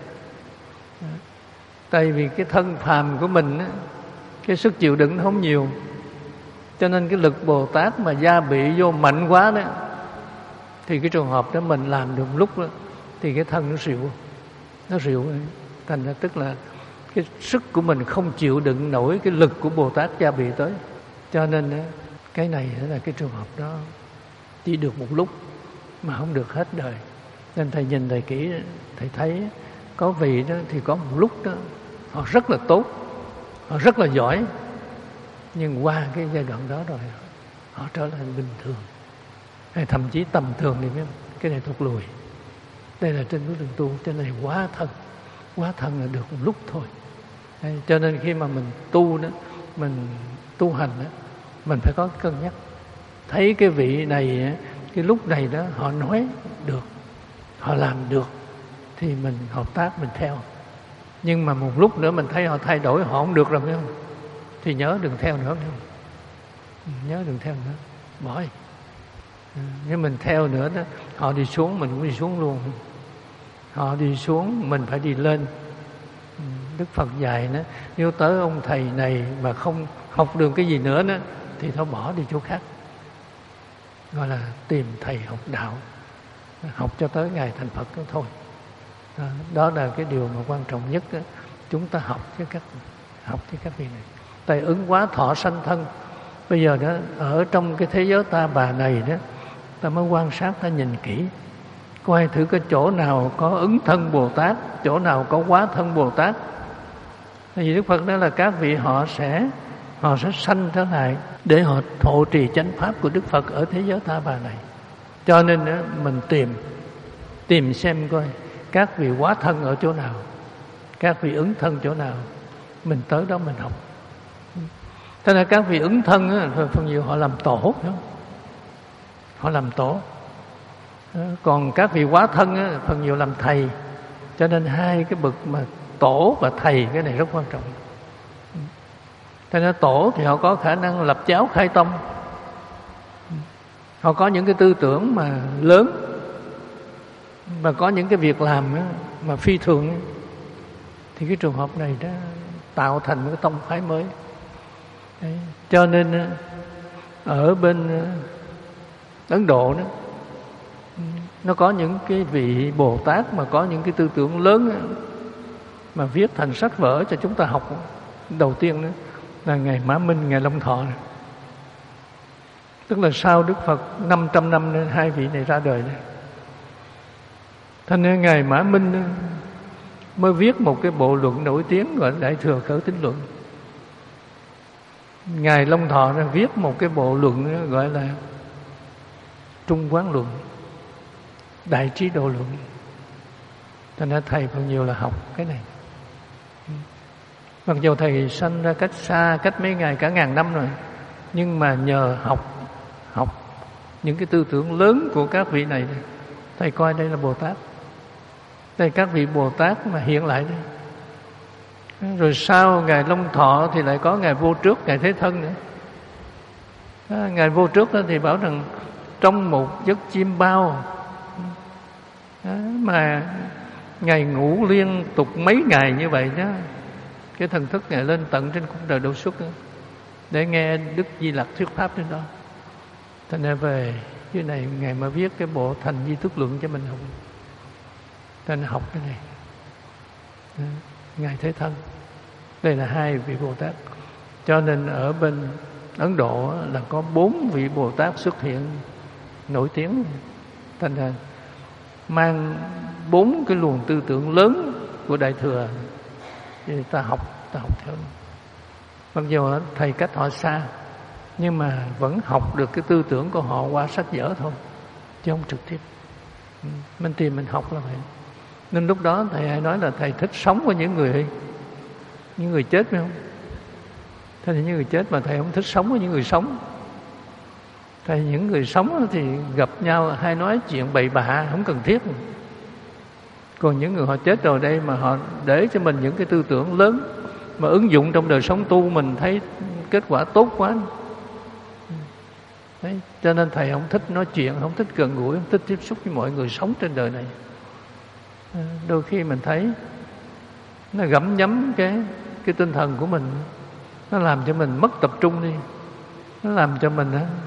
[SPEAKER 1] Tại vì cái thân phàm của mình á, cái sức chịu đựng nó không nhiều. Cho nên cái lực Bồ Tát mà gia bị vô mạnh quá đó, thì cái trường hợp đó mình làm được lúc đó, thì cái thân nó xịu. Nó xịu. Thành ra tức là cái sức của mình không chịu đựng nổi cái lực của Bồ Tát gia bị tới. Cho nên cái này là cái trường hợp đó chỉ được một lúc mà không được hết đời. Nên thầy nhìn thầy kỹ, thầy thấy có vị đó thì có một lúc đó họ rất là tốt, họ rất là giỏi, nhưng qua cái giai đoạn đó rồi họ trở lại bình thường, hay thậm chí tầm thường thì biết không? Cái này thuộc lùi. Đây là trên bước đường tu, trên này quá thân. Quá thân là được một lúc thôi. Đấy, cho nên khi mà mình tu đó, mình tu hành đó, mình phải có cân nhắc. Thấy cái vị này, cái lúc này đó họ nói được, họ làm được, thì mình hợp tác, mình theo. Nhưng mà một lúc nữa mình thấy họ thay đổi, họ không được rồi phải không? Thì nhớ đừng theo nữa phải không? Nhớ đừng theo nữa, bỏ đi. Nếu mình theo nữa đó, họ đi xuống mình cũng đi xuống luôn. Họ đi xuống mình phải đi lên. Đức Phật dạy đó, nếu tới ông thầy này mà không học được cái gì nữa đó, thì thôi bỏ đi chỗ khác. Gọi là tìm thầy học đạo, học cho tới ngày thành Phật đó thôi. Đó, đó là cái điều mà quan trọng nhất đó. Chúng ta học với các học với các vị này. Tại ứng quá thọ sanh thân. Bây giờ đó ở trong cái thế giới ta bà này đó, ta mới quan sát, ta nhìn kỹ, coi thử cái chỗ nào có ứng thân Bồ Tát, chỗ nào có quá thân Bồ Tát. Vì Đức Phật nói là các vị họ sẽ họ sẽ sanh trở lại để họ thọ trì chánh pháp của Đức Phật ở thế giới ta bà này. Cho nên đó, mình tìm tìm xem coi các vị quá thân ở chỗ nào, các vị ứng thân chỗ nào, mình tới đó mình học. Thế nên các vị ứng thân á, phần nhiều họ làm tổ, đúng không? Họ làm tổ. Còn các vị quá thân á, phần nhiều làm thầy. Cho nên hai cái bậc mà tổ và thầy, cái này rất quan trọng. Thế nên tổ thì họ có khả năng lập giáo khai tông, họ có những cái tư tưởng mà lớn, và có những cái việc làm á, mà phi thường á. Thì cái trường hợp này đó tạo thành một cái tông phái mới. Đấy. Cho nên ở bên Ấn Độ đó, nó có những cái vị Bồ Tát mà có những cái tư tưởng lớn đó, mà viết thành sách vở cho chúng ta học. Đầu tiên đó là Ngài Mã Minh, Ngài Long Thọ này. Tức là sau Đức Phật năm trăm năm nên hai vị này ra đời này. Thành nên Ngài Mã Minh đó, mới viết một cái bộ luận nổi tiếng gọi là Đại Thừa Khởi Tín Luận. Ngài Long Thọ đã viết một cái bộ luận gọi là Trung Quán Luận, Đại Trí Độ Luận. Thành ra thầy phần nhiều là học cái này. Mặc dù thầy sanh ra cách xa, cách mấy ngày cả ngàn năm rồi, nhưng mà nhờ học học những cái tư tưởng lớn của các vị này, thầy coi đây là Bồ Tát. Đây các vị Bồ Tát mà hiện lại đây, Rồi sau Ngài Long Thọ thì lại có Ngài Vô Trước, Ngài Thế Thân nữa. Đó, Ngài Vô Trước đó thì bảo rằng trong một giấc chim bao đó, mà Ngài ngủ liên tục mấy ngày như vậy đó, cái thần thức Ngài lên tận trên cung trời Độ Xuất đó, để nghe Đức Di Lặc thuyết pháp trên đó. Thành ra về dưới này Ngài mới viết cái bộ Thành Di Thức Luận cho mình học. Thành ra học cái này đó, Ngài Thế Thân. Đây là hai vị Bồ Tát. Cho nên ở bên Ấn Độ là có bốn vị Bồ Tát xuất hiện nổi tiếng. Thành ra mang bốn cái luồng tư tưởng lớn của Đại Thừa thì ta học, ta học theo. Mặc dù thầy cách họ xa, nhưng mà vẫn học được cái tư tưởng của họ qua sách vở thôi, chứ không trực tiếp. Mình tìm mình học là vậy. Nên lúc đó thầy hay nói là thầy thích sống với những người những người chết, phải không? Thế thì những người chết mà thầy không thích sống với những người sống. Thầy những người sống thì gặp nhau hay nói chuyện bậy bạ không cần thiết. Còn những người họ chết rồi đây mà họ để cho mình những cái tư tưởng lớn mà ứng dụng trong đời sống tu, mình thấy kết quả tốt quá. Đấy, cho nên thầy không thích nói chuyện, không thích gần gũi, không thích tiếp xúc với mọi người sống trên đời này. Đôi khi mình thấy nó gặm nhấm cái cái tinh thần của mình, nó làm cho mình mất tập trung đi, nó làm cho mình á,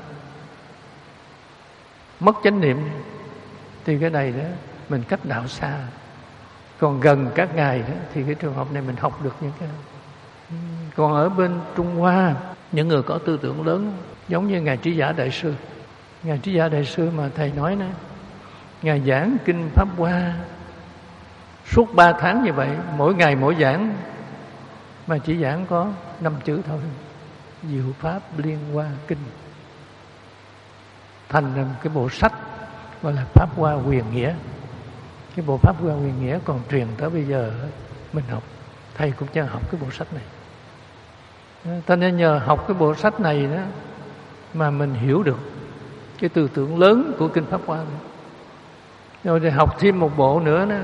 [SPEAKER 1] mất chánh niệm. Thì cái này đó mình cách đạo xa. Còn gần các ngài đó, thì cái trường hợp này mình học được những cái. Còn ở bên Trung Hoa, những người có tư tưởng lớn giống như Ngài Trí Giả Đại Sư. Ngài Trí Giả Đại Sư mà thầy nói nữa, Ngài giảng Kinh Pháp Hoa suốt ba tháng như vậy, mỗi ngày mỗi giảng, mà chỉ giảng có năm chữ thôi: Diệu Pháp Liên Hoa Kinh. Thành ra cái bộ sách gọi là Pháp Hoa Huyền Nghĩa. Cái bộ Pháp Hoa Huyền Nghĩa còn truyền tới bây giờ mình học. Thầy cũng cho học cái bộ sách này. Ta nên nhờ học cái bộ sách này đó mà mình hiểu được cái tư tưởng lớn của Kinh Pháp Hoa này. Rồi thì học thêm một bộ nữa đó.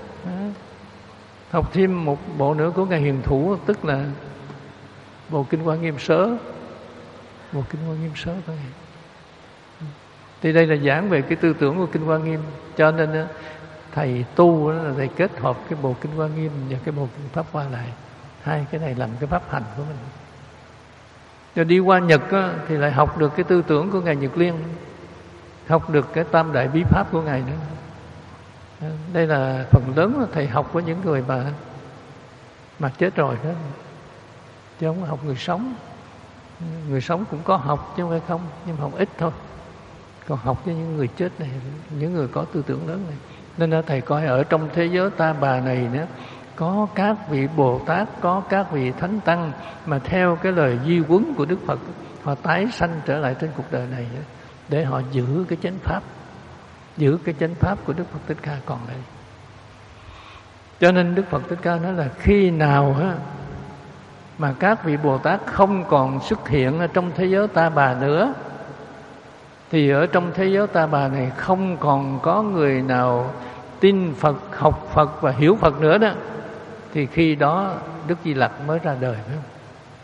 [SPEAKER 1] Học thêm một bộ nữa của Ngài Hiền Thủ, tức là bộ Kinh Hoa Nghiêm Sớ. Bộ Kinh Hoa Nghiêm Sớ thôi. Thì đây là giảng về cái tư tưởng của Kinh Hoa Nghiêm. Cho nên thầy tu là thầy kết hợp cái bộ Kinh Hoa Nghiêm và cái bộ Kinh Pháp Hoa lại. Hai cái này làm cái pháp hành của mình. Rồi đi qua Nhật á, thì lại học được cái tư tưởng của Ngài Nhật Liên, học được cái tam đại bí pháp của Ngài nữa. Đây là phần lớn là thầy học với những người mà mà chết rồi đó, chứ không học người sống. Người sống cũng có học chứ không phải không, nhưng mà học ít thôi. Còn học với những người chết này, những người có tư tưởng lớn này. Nên là thầy coi ở trong thế giới Ta Bà này nữa, có các vị Bồ Tát, có các vị Thánh Tăng mà theo cái lời di huấn của Đức Phật, họ tái sanh trở lại trên cuộc đời này để họ giữ cái chánh pháp, giữ cái chánh pháp của Đức Phật Thích Ca còn đây. Cho nên Đức Phật Thích Ca nói là khi nào á, mà các vị Bồ Tát không còn xuất hiện ở trong thế giới Ta Bà nữa, thì ở trong thế giới Ta Bà này không còn có người nào tin Phật, học Phật và hiểu Phật nữa đó, thì khi đó Đức Di Lặc mới ra đời, phải không?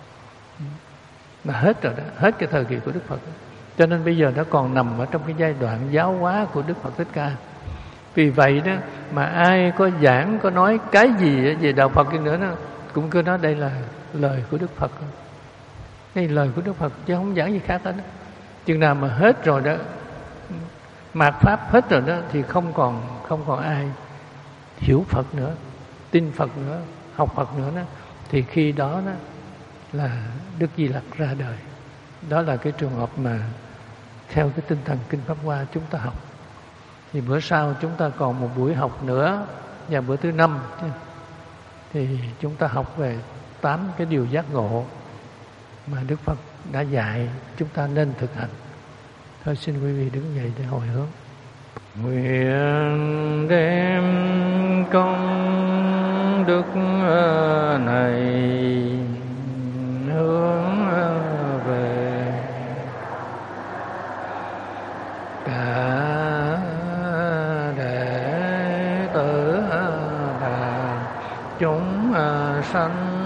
[SPEAKER 1] Mà hết rồi đó, hết cái thời kỳ của Đức Phật. Cho nên bây giờ nó còn nằm ở trong cái giai đoạn giáo hóa của Đức Phật Thích Ca. Vì vậy đó, mà ai có giảng, có nói cái gì về đạo Phật nữa đó, cũng cứ nói đây là lời của Đức Phật. Đây là lời của Đức Phật, chứ không giảng gì khác hết đó. Chừng nào mà hết rồi đó, mạt pháp hết rồi đó, thì không còn không còn ai hiểu Phật nữa, tin Phật nữa, học Phật nữa đó, thì khi đó đó là Đức Di Lặc ra đời. Đó là cái trường hợp mà theo cái tinh thần Kinh Pháp Hoa chúng ta học. Thì bữa sau chúng ta còn một buổi học nữa, và bữa thứ năm thì chúng ta học về tám cái điều giác ngộ mà Đức Phật đã dạy chúng ta nên thực hành. Thôi xin quý vị đứng dậy để hồi hướng. Nguyện đem công đức này hướng về cả đệ tử và chúng sanh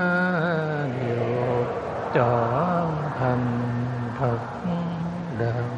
[SPEAKER 1] đều trở thành Phật đạo.